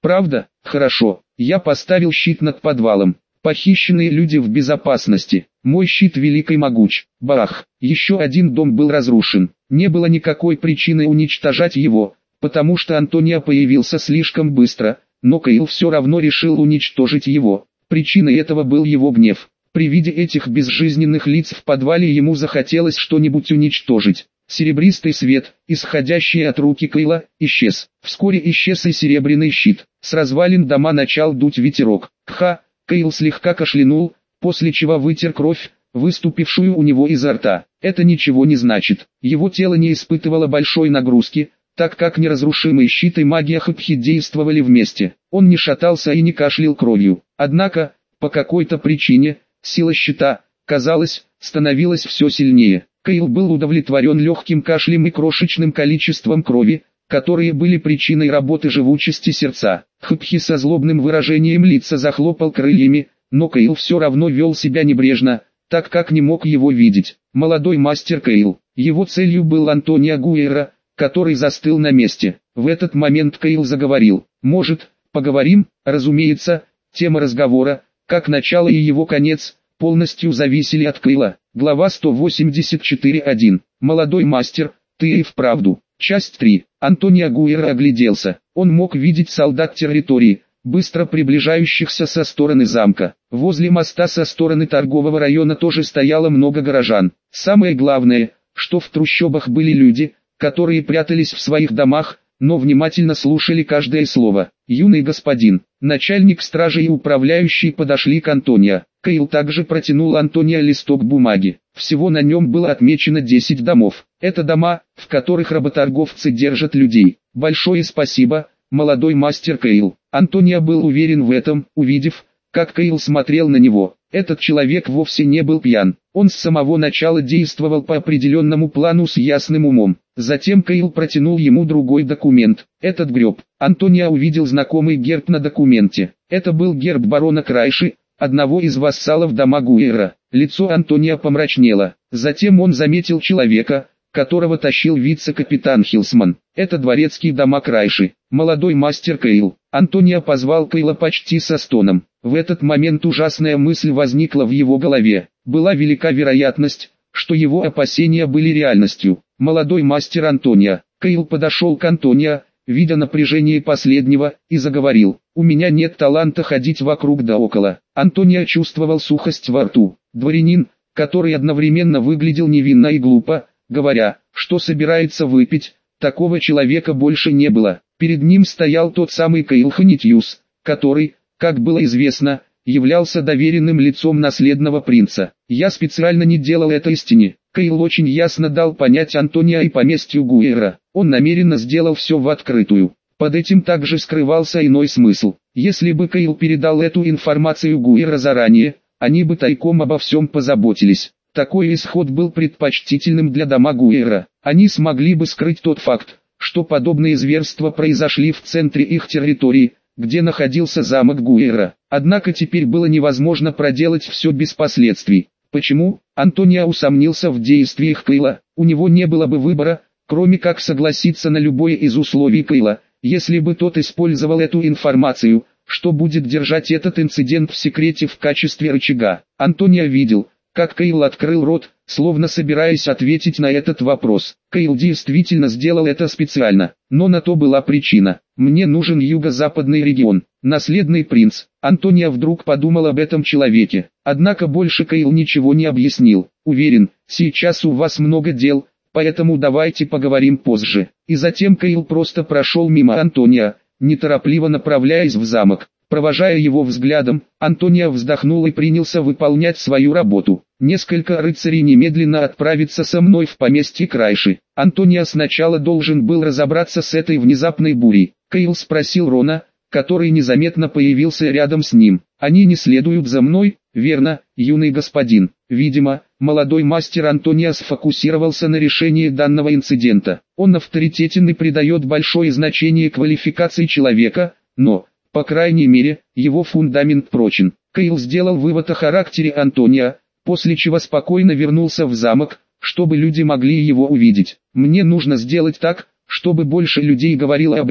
Правда? Хорошо. Я поставил щит над подвалом. Похищенные люди в безопасности. Мой щит велик и могуч. Бах! Еще один дом был разрушен. Не было никакой причины уничтожать его, потому что Антонио появился слишком быстро, но Кайл все равно решил уничтожить его. Причиной этого был его гнев. При виде этих безжизненных лиц в подвале ему захотелось что-нибудь уничтожить. Серебристый свет, исходящий от руки Кайла, исчез. Вскоре исчез и серебряный щит. С развалин дома начал дуть ветерок. Кха! Кайл слегка кашлянул, после чего вытер кровь, выступившую у него изо рта. Это ничего не значит. Его тело не испытывало большой нагрузки, так как неразрушимый щит и магия Хапхи действовали вместе. Он не шатался и не кашлял кровью. Однако, по какой-то причине, сила щита, казалось, становилась все сильнее. Кайл был удовлетворен легким кашлем и крошечным количеством крови, которые были причиной работы живучести сердца. Хапхи со злобным выражением лица захлопал крыльями, но Кайл все равно вел себя небрежно, так как не мог его видеть. Молодой мастер Кайл. Его целью был Антонио Гуэйра, который застыл на месте. В этот момент Кайл заговорил. «Может, поговорим?» Разумеется, тема разговора, как начало и его конец, полностью зависели от Кайла. Глава сто восемьдесят четыре один. Молодой мастер, ты и вправду. Часть три. Антонио Гуэйра огляделся. Он мог видеть солдат территории, быстро приближающихся со стороны замка. Возле моста со стороны торгового района тоже стояло много горожан. Самое главное, что в трущобах были люди, которые прятались в своих домах, но внимательно слушали каждое слово. Юный господин, начальник стражи и управляющий подошли к Антонио. Кайл также протянул Антонио листок бумаги. Всего на нем было отмечено десять домов. Это дома, в которых работорговцы держат людей. Большое спасибо, молодой мастер Кайл. Антонио был уверен в этом, увидев, как Кайл смотрел на него. Этот человек вовсе не был пьян. Он с самого начала действовал по определенному плану с ясным умом. Затем Кайл протянул ему другой документ. Этот греб. Антонио увидел знакомый герб на документе. Это был герб барона Крайши, одного из вассалов дома Гуэйра. Лицо Антонио помрачнело. Затем он заметил человека, которого тащил вице-капитан Хилсман. Это дворецкий дома Крайши. Молодой мастер Кайл. Антонио позвал Кайла почти со стоном. В этот момент ужасная мысль возникла в его голове. Была велика вероятность, что его опасения были реальностью. Молодой мастер Антонио. Кайл подошел к Антонио, видя напряжение последнего, и заговорил. «У меня нет таланта ходить вокруг да около». Антонио чувствовал сухость во рту. Дворянин, который одновременно выглядел невинно и глупо, говоря, что собирается выпить, такого человека больше не было. Перед ним стоял тот самый Кайл Ханитьюс, который, как было известно, являлся доверенным лицом наследного принца. Я специально не делал это истине. Кайл очень ясно дал понять Антонио и поместью Гуэйра. Он намеренно сделал все в открытую. Под этим также скрывался иной смысл. Если бы Кайл передал эту информацию Гуэйра заранее, они бы тайком обо всем позаботились. Такой исход был предпочтительным для дома Гуэйра. Они смогли бы скрыть тот факт, что подобные зверства произошли в центре их территории, где находился замок Гуэйра. Однако теперь было невозможно проделать все без последствий. Почему? Антонио усомнился в действиях Кайла. У него не было бы выбора, кроме как согласиться на любое из условий Кайла, если бы тот использовал эту информацию, что будет держать этот инцидент в секрете в качестве рычага. Антонио видел, как Кайл открыл рот, словно собираясь ответить на этот вопрос. Кайл действительно сделал это специально, но на то была причина. «Мне нужен юго-западный регион, наследный принц». Антонио вдруг подумал об этом человеке. Однако больше Кайл ничего не объяснил. «Уверен, сейчас у вас много дел, поэтому давайте поговорим позже». И затем Кайл просто прошел мимо Антонио, неторопливо направляясь в замок. Провожая его взглядом, Антонио вздохнул и принялся выполнять свою работу. «Несколько рыцарей немедленно отправятся со мной в поместье Крайши». Антонио сначала должен был разобраться с этой внезапной бурей. Кайл спросил Рона, который незаметно появился рядом с ним. «Они не следуют за мной, верно, юный господин?» Видимо, молодой мастер Антонио сфокусировался на решении данного инцидента. Он авторитетен и придает большое значение квалификации человека, но, по крайней мере, его фундамент прочен. Кайл сделал вывод о характере Антонио, после чего спокойно вернулся в замок, чтобы люди могли его увидеть. «Мне нужно сделать так, чтобы больше людей говорило об этом».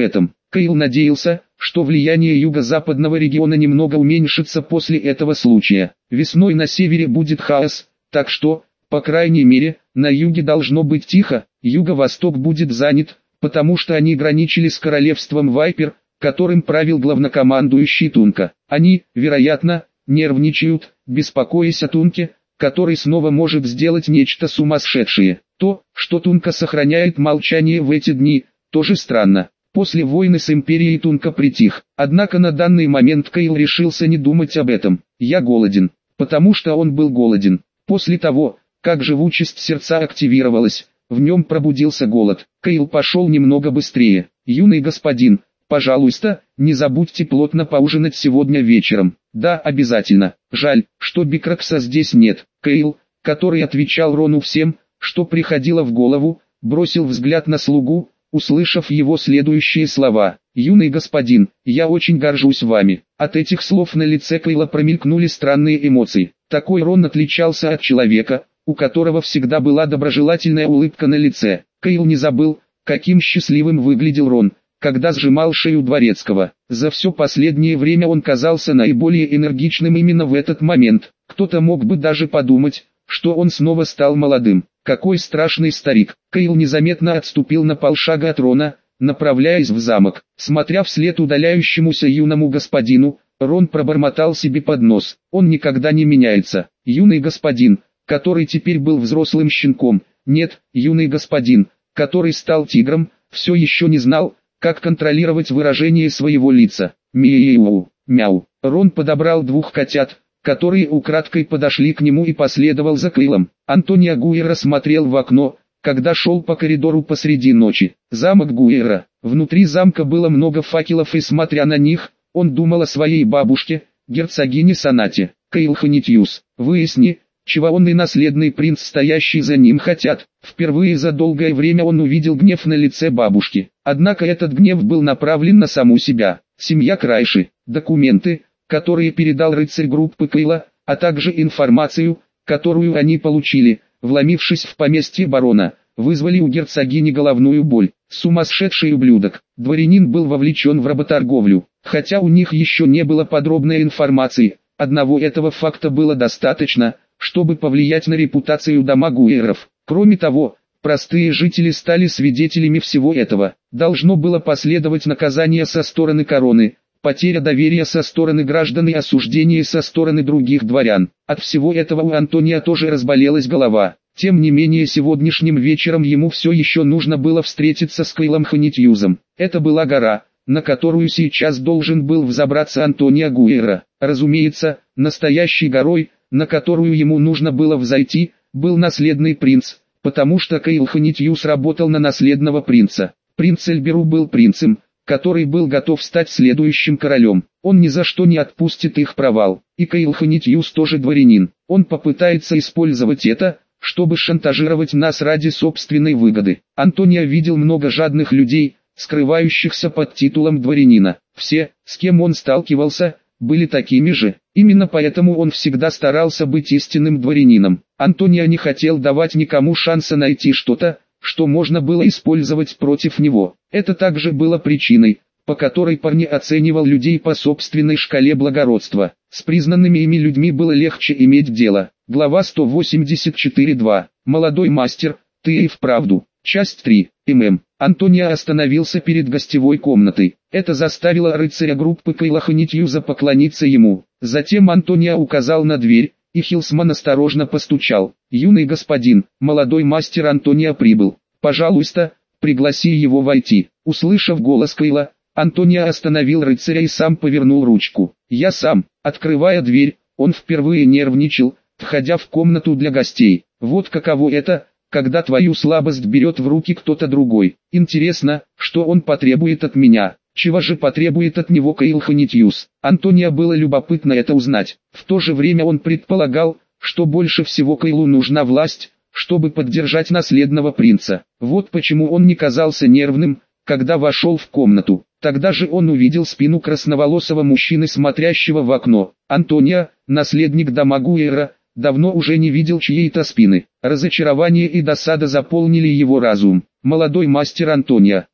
Кейл надеялся, что влияние юго-западного региона немного уменьшится после этого случая. Весной на севере будет хаос, так что, по крайней мере, на юге должно быть тихо, юго-восток будет занят, потому что они граничили с королевством Вайпер, которым правил главнокомандующий Тунка. Они, вероятно, нервничают, беспокоясь о Тунке, который снова может сделать нечто сумасшедшее. То, что Тунка сохраняет молчание в эти дни, тоже странно. После войны с Империей Тунка притих, однако на данный момент Кейл решился не думать об этом. «Я голоден», потому что он был голоден. После того, как живучесть сердца активировалась, в нем пробудился голод. Кейл пошел немного быстрее. «Юный господин, пожалуйста, не забудьте плотно поужинать сегодня вечером». «Да, обязательно. Жаль, что Бикракса здесь нет». Кейл, который отвечал Рону всем, что приходило в голову, бросил взгляд на слугу, услышав его следующие слова. «Юный господин, я очень горжусь вами». От этих слов на лице Кейла промелькнули странные эмоции. Такой Рон отличался от человека, у которого всегда была доброжелательная улыбка на лице. Кейл не забыл, каким счастливым выглядел Рон, когда сжимал шею дворецкого. За все последнее время он казался наиболее энергичным именно в этот момент. Кто-то мог бы даже подумать, что он снова стал молодым. Какой страшный старик. Кейл незаметно отступил на полшага от Рона, направляясь в замок. Смотря вслед удаляющемуся юному господину, Рон пробормотал себе под нос. Он никогда не меняется. Юный господин, который теперь был взрослым щенком. Нет, юный господин, который стал тигром, все еще не знал, как контролировать выражение своего лица. Мяу, мяу. Рон подобрал двух котят, которые украдкой подошли к нему, и последовал за Кейлом. Антонио Гуэра смотрел в окно, когда шел по коридору посреди ночи. Замок Гуэра. Внутри замка было много факелов, и смотря на них, он думал о своей бабушке, герцогине Санате. Кейл Ханитьюс, выясни, чего он и наследный принц, стоящий за ним, хотят. Впервые за долгое время он увидел гнев на лице бабушки. Однако этот гнев был направлен на саму себя. Семья Крайши, документы, которые передал рыцарь группы Кейла, а также информацию, которую они получили, вломившись в поместье барона, вызвали у герцогини головную боль. Сумасшедший ублюдок. Дворянин был вовлечен в работорговлю. Хотя у них еще не было подробной информации, одного этого факта было достаточно, чтобы повлиять на репутацию дома Гуэров. Кроме того, простые жители стали свидетелями всего этого. Должно было последовать наказание со стороны короны, потеря доверия со стороны граждан и осуждение со стороны других дворян. От всего этого у Антонио тоже разболелась голова. Тем не менее, сегодняшним вечером ему все еще нужно было встретиться с Кейлом Ханитьюзом. Это была гора, на которую сейчас должен был взобраться Антонио Гуэра. Разумеется, настоящей горой, на которую ему нужно было взойти, был наследный принц, потому что Кейл Ханитьюз работал на наследного принца. Принц Эльберу был принцем, который был готов стать следующим королем. Он ни за что не отпустит их провал. И Кейл Ханитьюз тоже дворянин. Он попытается использовать это, чтобы шантажировать нас ради собственной выгоды. Антонио видел много жадных людей, скрывающихся под титулом дворянина. Все, с кем он сталкивался, были такими же. Именно поэтому он всегда старался быть истинным дворянином. Антонио не хотел давать никому шанса найти что-то, что можно было использовать против него. Это также было причиной, по которой парень оценивал людей по собственной шкале благородства. С признанными ими людьми было легче иметь дело. Глава сто восемьдесят четыре два. Молодой мастер, ты и вправду. Часть три. ММ. Антонио остановился перед гостевой комнатой. Это заставило рыцаря группы Кейла Ханитьюза поклониться ему. Затем Антонио указал на дверь, и Хилсман осторожно постучал. «Юный господин, молодой мастер Антонио прибыл. Пожалуйста, пригласи его войти». Услышав голос Кейла, Антонио остановил рыцаря и сам повернул ручку. «Я сам». Открывая дверь, он впервые нервничал, входя в комнату для гостей. Вот каково это, когда твою слабость берет в руки кто-то другой. Интересно, что он потребует от меня. Чего же потребует от него Кейл Ханитьюз? Антонио было любопытно это узнать. В то же время он предполагал, что больше всего Кейлу нужна власть, чтобы поддержать наследного принца. Вот почему он не казался нервным, когда вошел в комнату. Тогда же он увидел спину красноволосого мужчины, смотрящего в окно. Антонио, наследник дома Гуэра, давно уже не видел чьей-то спины. Разочарование и досада заполнили его разум. «Молодой мастер Антонио,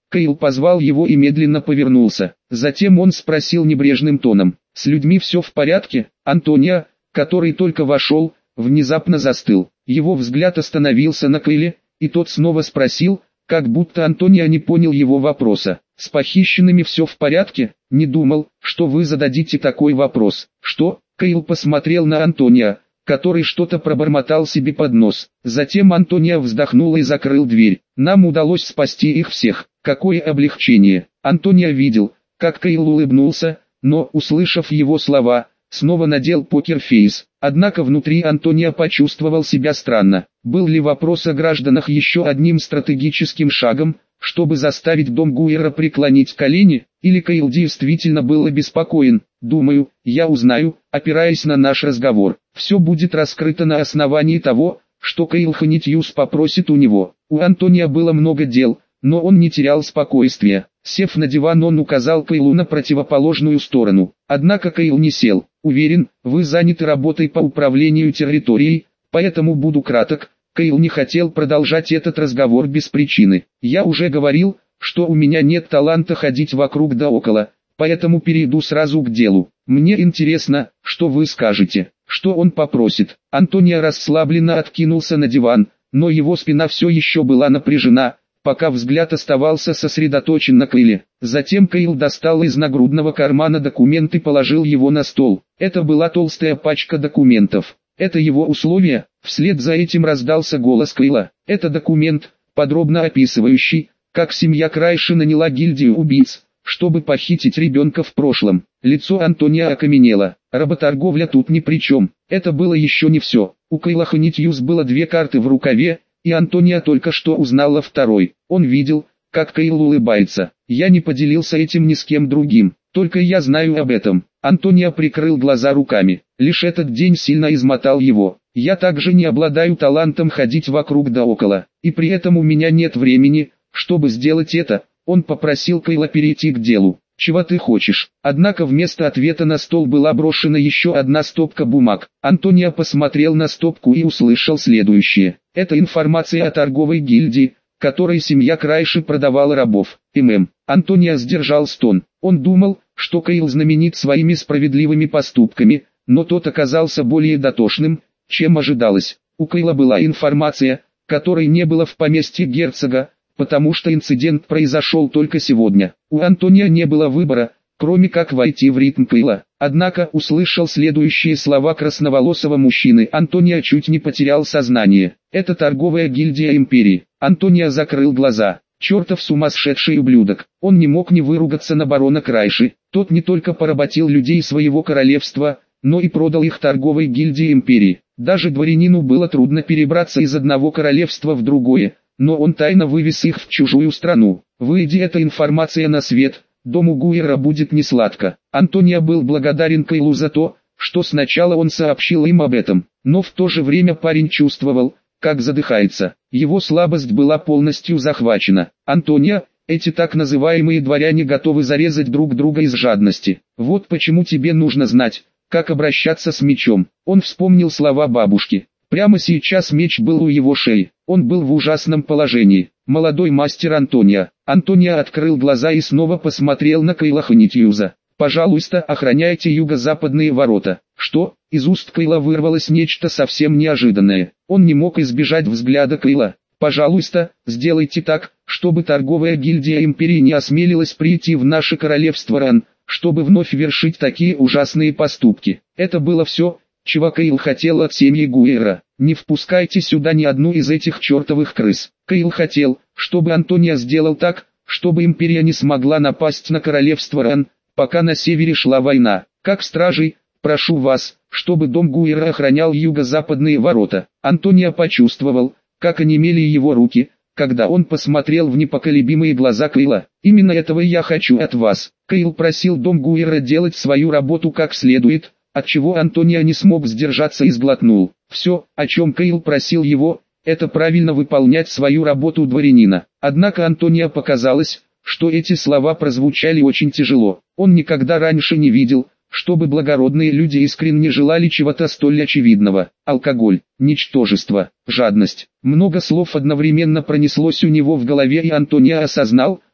Кейл позвал его и медленно повернулся. Затем он спросил небрежным тоном: «С людьми все в порядке?» Антонио, который только вошел, внезапно застыл. Его взгляд остановился на Кейле, и тот снова спросил, как будто Антонио не понял его вопроса: «С похищенными все в порядке?» «Не думал, что вы зададите такой вопрос». «Что?» Кейл посмотрел на Антонио, который что-то пробормотал себе под нос. Затем Антонио вздохнул и закрыл дверь. «Нам удалось спасти их всех. Какое облегчение!» Антонио видел, как Кейл улыбнулся, но, услышав его слова, снова надел покерфейс. Однако внутри Антонио почувствовал себя странно. Был ли вопрос о гражданах еще одним стратегическим шагом, чтобы заставить дом Гуэра преклонить колени, или Кейл действительно был обеспокоен? «Думаю, я узнаю, опираясь на наш разговор. Все будет раскрыто на основании того, что Кейл Ханитьюс попросит у него». У Антонио было много дел, но он не терял спокойствия. Сев на диван, он указал Кейлу на противоположную сторону. Однако Кейл не сел. «Уверен, вы заняты работой по управлению территорией, поэтому буду краток». Кейл не хотел продолжать этот разговор без причины. «Я уже говорил, что у меня нет таланта ходить вокруг да около, поэтому перейду сразу к делу. Мне интересно, что вы скажете, что он попросит». Антонио расслабленно откинулся на диван, но его спина все еще была напряжена, пока взгляд оставался сосредоточен на Кейле. Затем Кейл достал из нагрудного кармана документ и положил его на стол. Это была толстая пачка документов. «Это его условия?» Вслед за этим раздался голос Кейла. «Это документ, подробно описывающий, как семья Крайши наняла гильдию убийц, чтобы похитить ребенка в прошлом». Лицо Антонио окаменело. Работорговля тут ни при чем. Это было еще не все. У Кейла Ханитьюс было две карты в рукаве, и Антонио только что узнал о второй. Он видел, как Кейл улыбается. «Я не поделился этим ни с кем другим, только я знаю об этом». Антонио прикрыл глаза руками. Лишь этот день сильно измотал его. «Я также не обладаю талантом ходить вокруг да около, и при этом у меня нет времени, чтобы сделать это». Он попросил Кейла перейти к делу. «Чего ты хочешь?» Однако вместо ответа на стол была брошена еще одна стопка бумаг. Антонио посмотрел на стопку и услышал следующее. «Это информация о торговой гильдии, которой семья Крайши продавала рабов». ММ. Антонио сдержал стон. Он думал, что Кейл знаменит своими справедливыми поступками, но тот оказался более дотошным, чем ожидалось. У Кейла была информация, которой не было в поместье герцога, потому что инцидент произошел только сегодня. У Антонио не было выбора, кроме как войти в ритм Кейла. Однако услышал следующие слова красноволосого мужчины. Антонио чуть не потерял сознание. «Это торговая гильдия империи». Антонио закрыл глаза. Чертов сумасшедший ублюдок. Он не мог не выругаться на барона Крайши. Тот не только поработил людей своего королевства, но и продал их торговой гильдии империи. Даже дворянину было трудно перебраться из одного королевства в другое, но он тайно вывез их в чужую страну. Выйдя эта информация на свет, дому Гуэра будет несладко. Антонио был благодарен Кейлу за то, что сначала он сообщил им об этом, но в то же время парень чувствовал, как задыхается. Его слабость была полностью захвачена. «Антонио, эти так называемые дворяне готовы зарезать друг друга из жадности. Вот почему тебе нужно знать, как обращаться с мечом». Он вспомнил слова бабушки. Прямо сейчас меч был у его шеи. Он был в ужасном положении. «Молодой мастер Антонио». Антонио открыл глаза и снова посмотрел на Кейла Ханитьюза. «Пожалуйста, охраняйте юго-западные ворота». «Что?» Из уст Кейла вырвалось нечто совсем неожиданное. Он не мог избежать взгляда Кейла. «Пожалуйста, сделайте так, чтобы торговая гильдия империи не осмелилась прийти в наше королевство Ран, чтобы вновь вершить такие ужасные поступки». Это было все, чего Кейл хотел от семьи Гуэра. «Не впускайте сюда ни одну из этих чертовых крыс». Кейл хотел, чтобы Антонио сделал так, чтобы империя не смогла напасть на королевство Ран, пока на севере шла война. «Как стражей, прошу вас, чтобы дом Гуэра охранял юго-западные ворота». Антонио почувствовал, как онемели его руки, когда он посмотрел в непоколебимые глаза Кейла. «Именно этого я хочу от вас». Кейл просил дом Гуэра делать свою работу как следует, отчего Антонио не смог сдержаться и сглотнул. Все, о чем Кейл просил его, это правильно выполнять свою работу дворянина. Однако Антонио показалось, что эти слова прозвучали очень тяжело. Он никогда раньше не видел, чтобы благородные люди искренне желали чего-то столь очевидного. Алкоголь, ничтожество, жадность. Много слов одновременно пронеслось у него в голове, и Антонио осознал,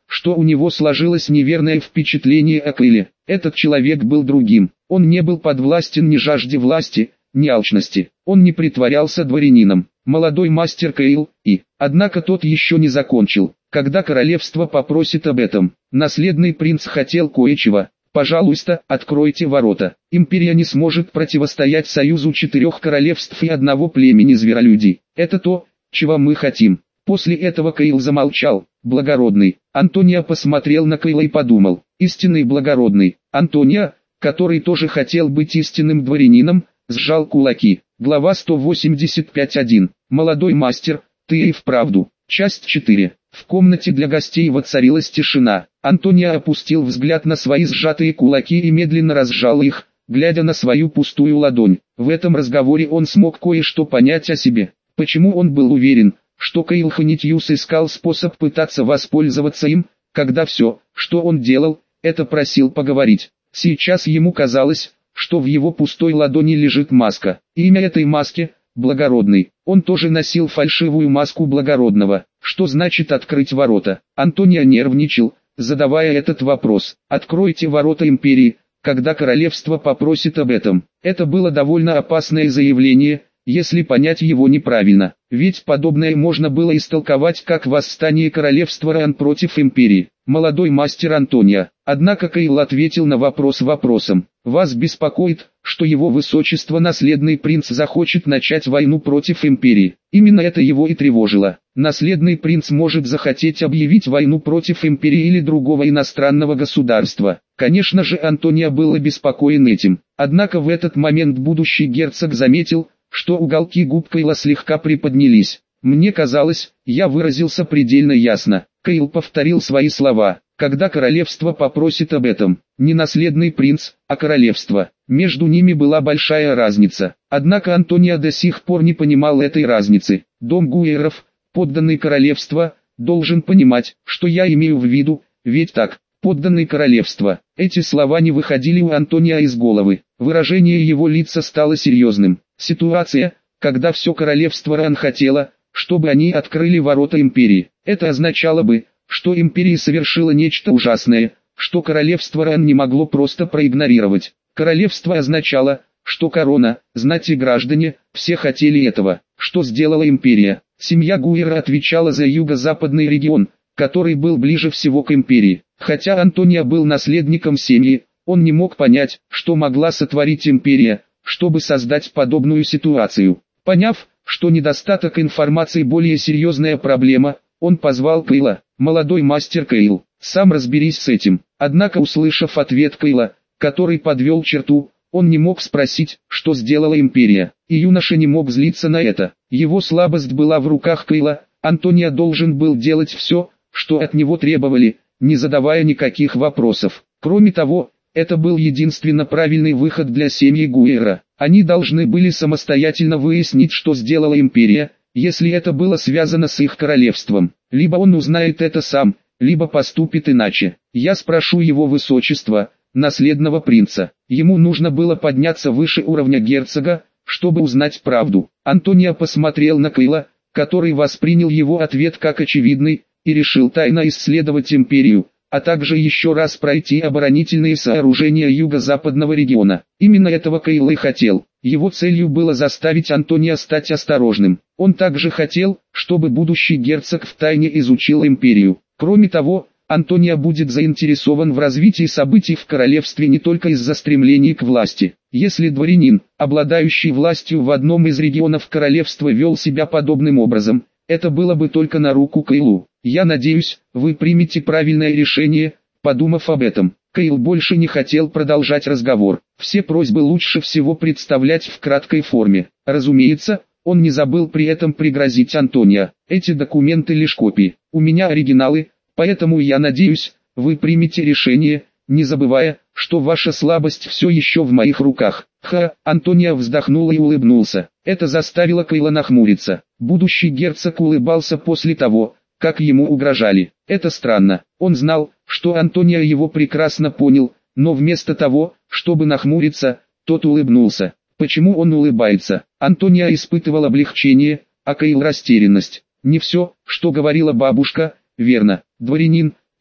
что у него сложилось неверное впечатление о Кайле. Этот человек был другим. Он не был подвластен ни жажде власти, ни алчности. Он не притворялся дворянином. Молодой мастер Кайл, и, однако тот еще не закончил. Когда королевство попросит об этом, наследный принц хотел кое-чего. Пожалуйста, откройте ворота. Империя не сможет противостоять союзу четырех королевств и одного племени зверолюдей. Это то, чего мы хотим. После этого Кайл замолчал. Благородный. Антонио посмотрел на Кайла и подумал. Истинный благородный. Антонио, который тоже хотел быть истинным дворянином, сжал кулаки. Глава сто восемьдесят пять точка один. Молодой мастер, ты и вправду. Часть четыре. В комнате для гостей воцарилась тишина. Антонио опустил взгляд на свои сжатые кулаки и медленно разжал их, глядя на свою пустую ладонь. В этом разговоре он смог кое-что понять о себе. Почему он был уверен, что Кайл Ханитьюс искал способ пытаться воспользоваться им, когда все, что он делал, это просил поговорить. Сейчас ему казалось, что в его пустой ладони лежит маска. Имя этой маски – Благородный. Он тоже носил фальшивую маску благородного. Что значит открыть ворота? Антонио нервничал, задавая этот вопрос. Откройте ворота империи, когда королевство попросит об этом. Это было довольно опасное заявление, если понять его неправильно. Ведь подобное можно было истолковать как восстание королевства Ран против империи. Молодой мастер Антонио. Однако Кайл ответил на вопрос вопросом. Вас беспокоит, что его высочество наследный принц захочет начать войну против империи. Именно это его и тревожило. Наследный принц может захотеть объявить войну против империи или другого иностранного государства. Конечно же, Антонио был обеспокоен этим. Однако в этот момент будущий герцог заметил, что уголки губ Кайла слегка приподнялись. Мне казалось, я выразился предельно ясно. Кайл повторил свои слова. Когда королевство попросит об этом, не наследный принц, а королевство. Между ними была большая разница. Однако Антонио до сих пор не понимал этой разницы. Дом Гуэров, подданный королевства, должен понимать, что я имею в виду, ведь так, подданный королевства. Эти слова не выходили у Антонио из головы. Выражение его лица стало серьезным. Ситуация, когда все королевство Ран хотело, чтобы они открыли ворота империи. Это означало бы, что империя совершила нечто ужасное, что королевство Ран не могло просто проигнорировать. Королевство означало, что корона, знать и граждане, все хотели этого. Что сделала империя? Семья Гуэра отвечала за юго-западный регион, который был ближе всего к империи. Хотя Антонио был наследником семьи, он не мог понять, что могла сотворить империя, чтобы создать подобную ситуацию. Поняв, что недостаток информации более серьезная проблема, он позвал Кайла. Молодой мастер Кайл, сам разберись с этим. Однако, услышав ответ Кайла, который подвел черту, он не мог спросить, что сделала империя. И юноша не мог злиться на это. Его слабость была в руках Кайла. Антонио должен был делать все, что от него требовали, не задавая никаких вопросов. Кроме того, это был единственно правильный выход для семьи Гуэра. Они должны были самостоятельно выяснить, что сделала империя, если это было связано с их королевством. Либо он узнает это сам, либо поступит иначе. Я спрошу его высочество, наследного принца. Ему нужно было подняться выше уровня герцога, чтобы узнать правду. Антонио посмотрел на Кайла, который воспринял его ответ как очевидный, и решил тайно исследовать империю, а также еще раз пройти оборонительные сооружения юго-западного региона. Именно этого Кайл и хотел. Его целью было заставить Антонио стать осторожным. Он также хотел, чтобы будущий герцог втайне изучил империю. Кроме того, Антонио будет заинтересован в развитии событий в королевстве не только из-за стремлений к власти. Если дворянин, обладающий властью в одном из регионов королевства, вел себя подобным образом, это было бы только на руку Кайлу. Я надеюсь, вы примете правильное решение, подумав об этом. Кайл больше не хотел продолжать разговор. Все просьбы лучше всего представлять в краткой форме. Разумеется, он не забыл при этом пригрозить Антонио. Эти документы лишь копии. У меня оригиналы, поэтому я надеюсь, вы примете решение, не забывая, что ваша слабость все еще в моих руках. Ха, Антонио вздохнул и улыбнулся. Это заставило Кайла нахмуриться. Будущий герцог улыбался после того, как ему угрожали. Это странно. Он знал, что Антонио его прекрасно понял, но вместо того, чтобы нахмуриться, тот улыбнулся. Почему он улыбается? Антонио испытывал облегчение, а Кайл растерянность. Не все, что говорила бабушка, верно. Дворянин,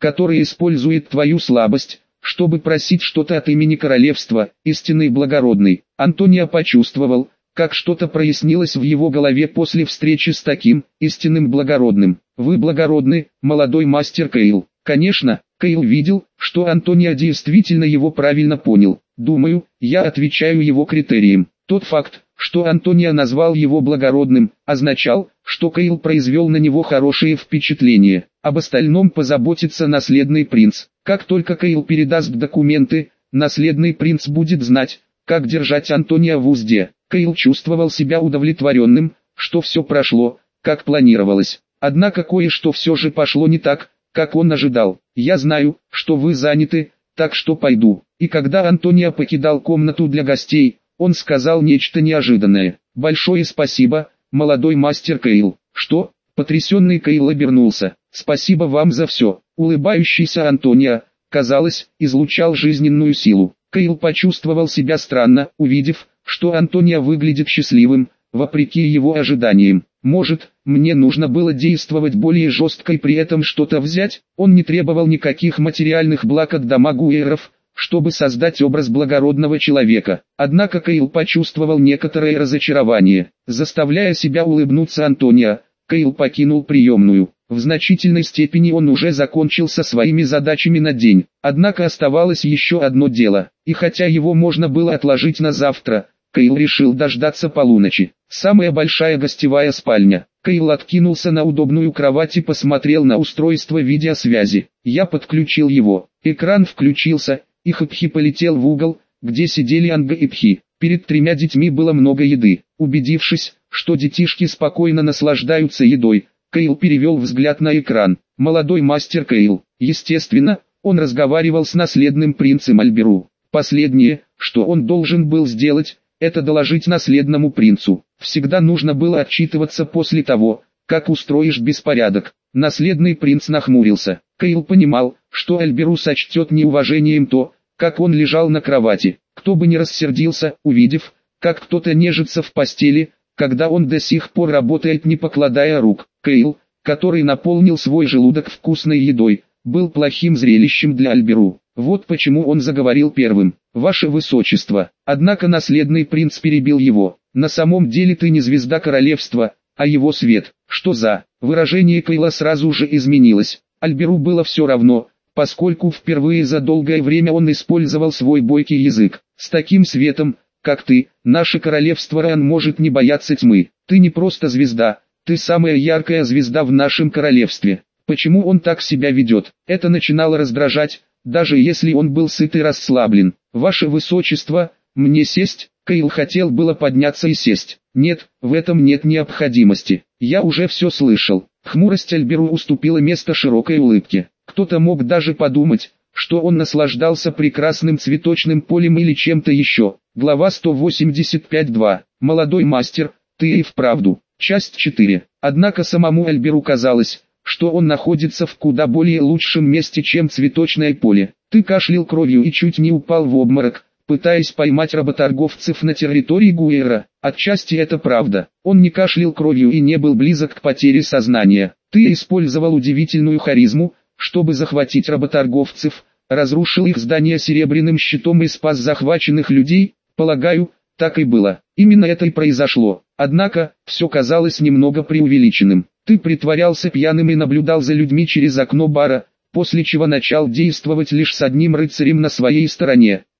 который использует твою слабость, чтобы просить что-то от имени королевства, истинный благородный. Антонио почувствовал, как что-то прояснилось в его голове после встречи с таким, истинным благородным. Вы благородны, молодой мастер Кейл. Конечно, Кейл видел, что Антонио действительно его правильно понял. Думаю, я отвечаю его критериям. Тот факт, что Антонио назвал его благородным, означал, что Кейл произвел на него хорошее впечатление. Об остальном позаботится наследный принц. Как только Кейл передаст документы, наследный принц будет знать, как держать Антонио в узде. Кейл чувствовал себя удовлетворенным, что все прошло, как планировалось. Однако кое-что все же пошло не так, как он ожидал. «Я знаю, что вы заняты, так что пойду». И когда Антонио покидал комнату для гостей, он сказал нечто неожиданное. «Большое спасибо, молодой мастер Кейл». «Что?» Потрясенный Кейл обернулся. «Спасибо вам за все». Улыбающийся Антонио, казалось, излучал жизненную силу. Кейл почувствовал себя странно, увидев, что Антонио выглядит счастливым, вопреки его ожиданиям. Может, мне нужно было действовать более жестко и при этом что-то взять? Он не требовал никаких материальных благ от дома Гуэров, чтобы создать образ благородного человека. Однако Кейл почувствовал некоторое разочарование. Заставляя себя улыбнуться Антонио, Кейл покинул приемную. В значительной степени он уже закончил со своими задачами на день. Однако оставалось еще одно дело. И хотя его можно было отложить на завтра, Кейл решил дождаться полуночи. Самая большая гостевая спальня. Кейл откинулся на удобную кровать и посмотрел на устройство видеосвязи. Я подключил его. Экран включился, и Хапхи полетел в угол, где сидели Анга и Пхи. Перед тремя детьми было много еды. Убедившись, что детишки спокойно наслаждаются едой, Кейл перевел взгляд на экран. Молодой мастер Кейл. Естественно, он разговаривал с наследным принцем Альберу. Последнее, что он должен был сделать, это доложить наследному принцу. Всегда нужно было отчитываться после того, как устроишь беспорядок. Наследный принц нахмурился. Кейл понимал, что Альберу сочтет неуважением то, как он лежал на кровати. Кто бы ни рассердился, увидев, как кто-то нежится в постели, когда он до сих пор работает не покладая рук. Кейл, который наполнил свой желудок вкусной едой, был плохим зрелищем для Альберу. Вот почему он заговорил первым. «Ваше Высочество». Однако наследный принц перебил его. «На самом деле ты не звезда королевства, а его свет». «Что за?» Выражение Кейла сразу же изменилось. Альберу было все равно, поскольку впервые за долгое время он использовал свой бойкий язык. «С таким светом, как ты, наше королевство Ран может не бояться тьмы. Ты не просто звезда, ты самая яркая звезда в нашем королевстве». Почему он так себя ведет? Это начинало раздражать, даже если он был сыт и расслаблен. «Ваше Высочество, мне сесть?» Кейл хотел было подняться и сесть. «Нет, в этом нет необходимости. Я уже все слышал». Хмурость Альберу уступила место широкой улыбке. Кто-то мог даже подумать, что он наслаждался прекрасным цветочным полем или чем-то еще. Глава сто восемьдесят пять два. Молодой мастер, ты и вправду. Часть четыре. Однако самому Альберу казалось, что он находится в куда более лучшем месте, чем цветочное поле. Ты кашлял кровью и чуть не упал в обморок, пытаясь поймать работорговцев на территории Гуэра. Отчасти это правда. Он не кашлял кровью и не был близок к потере сознания. Ты использовал удивительную харизму, чтобы захватить работорговцев, разрушил их здание серебряным щитом и спас захваченных людей. Полагаю, так и было. Именно это и произошло. Однако, все казалось немного преувеличенным. Ты притворялся пьяным и наблюдал за людьми через окно бара, после чего начал действовать лишь с одним рыцарем на своей стороне.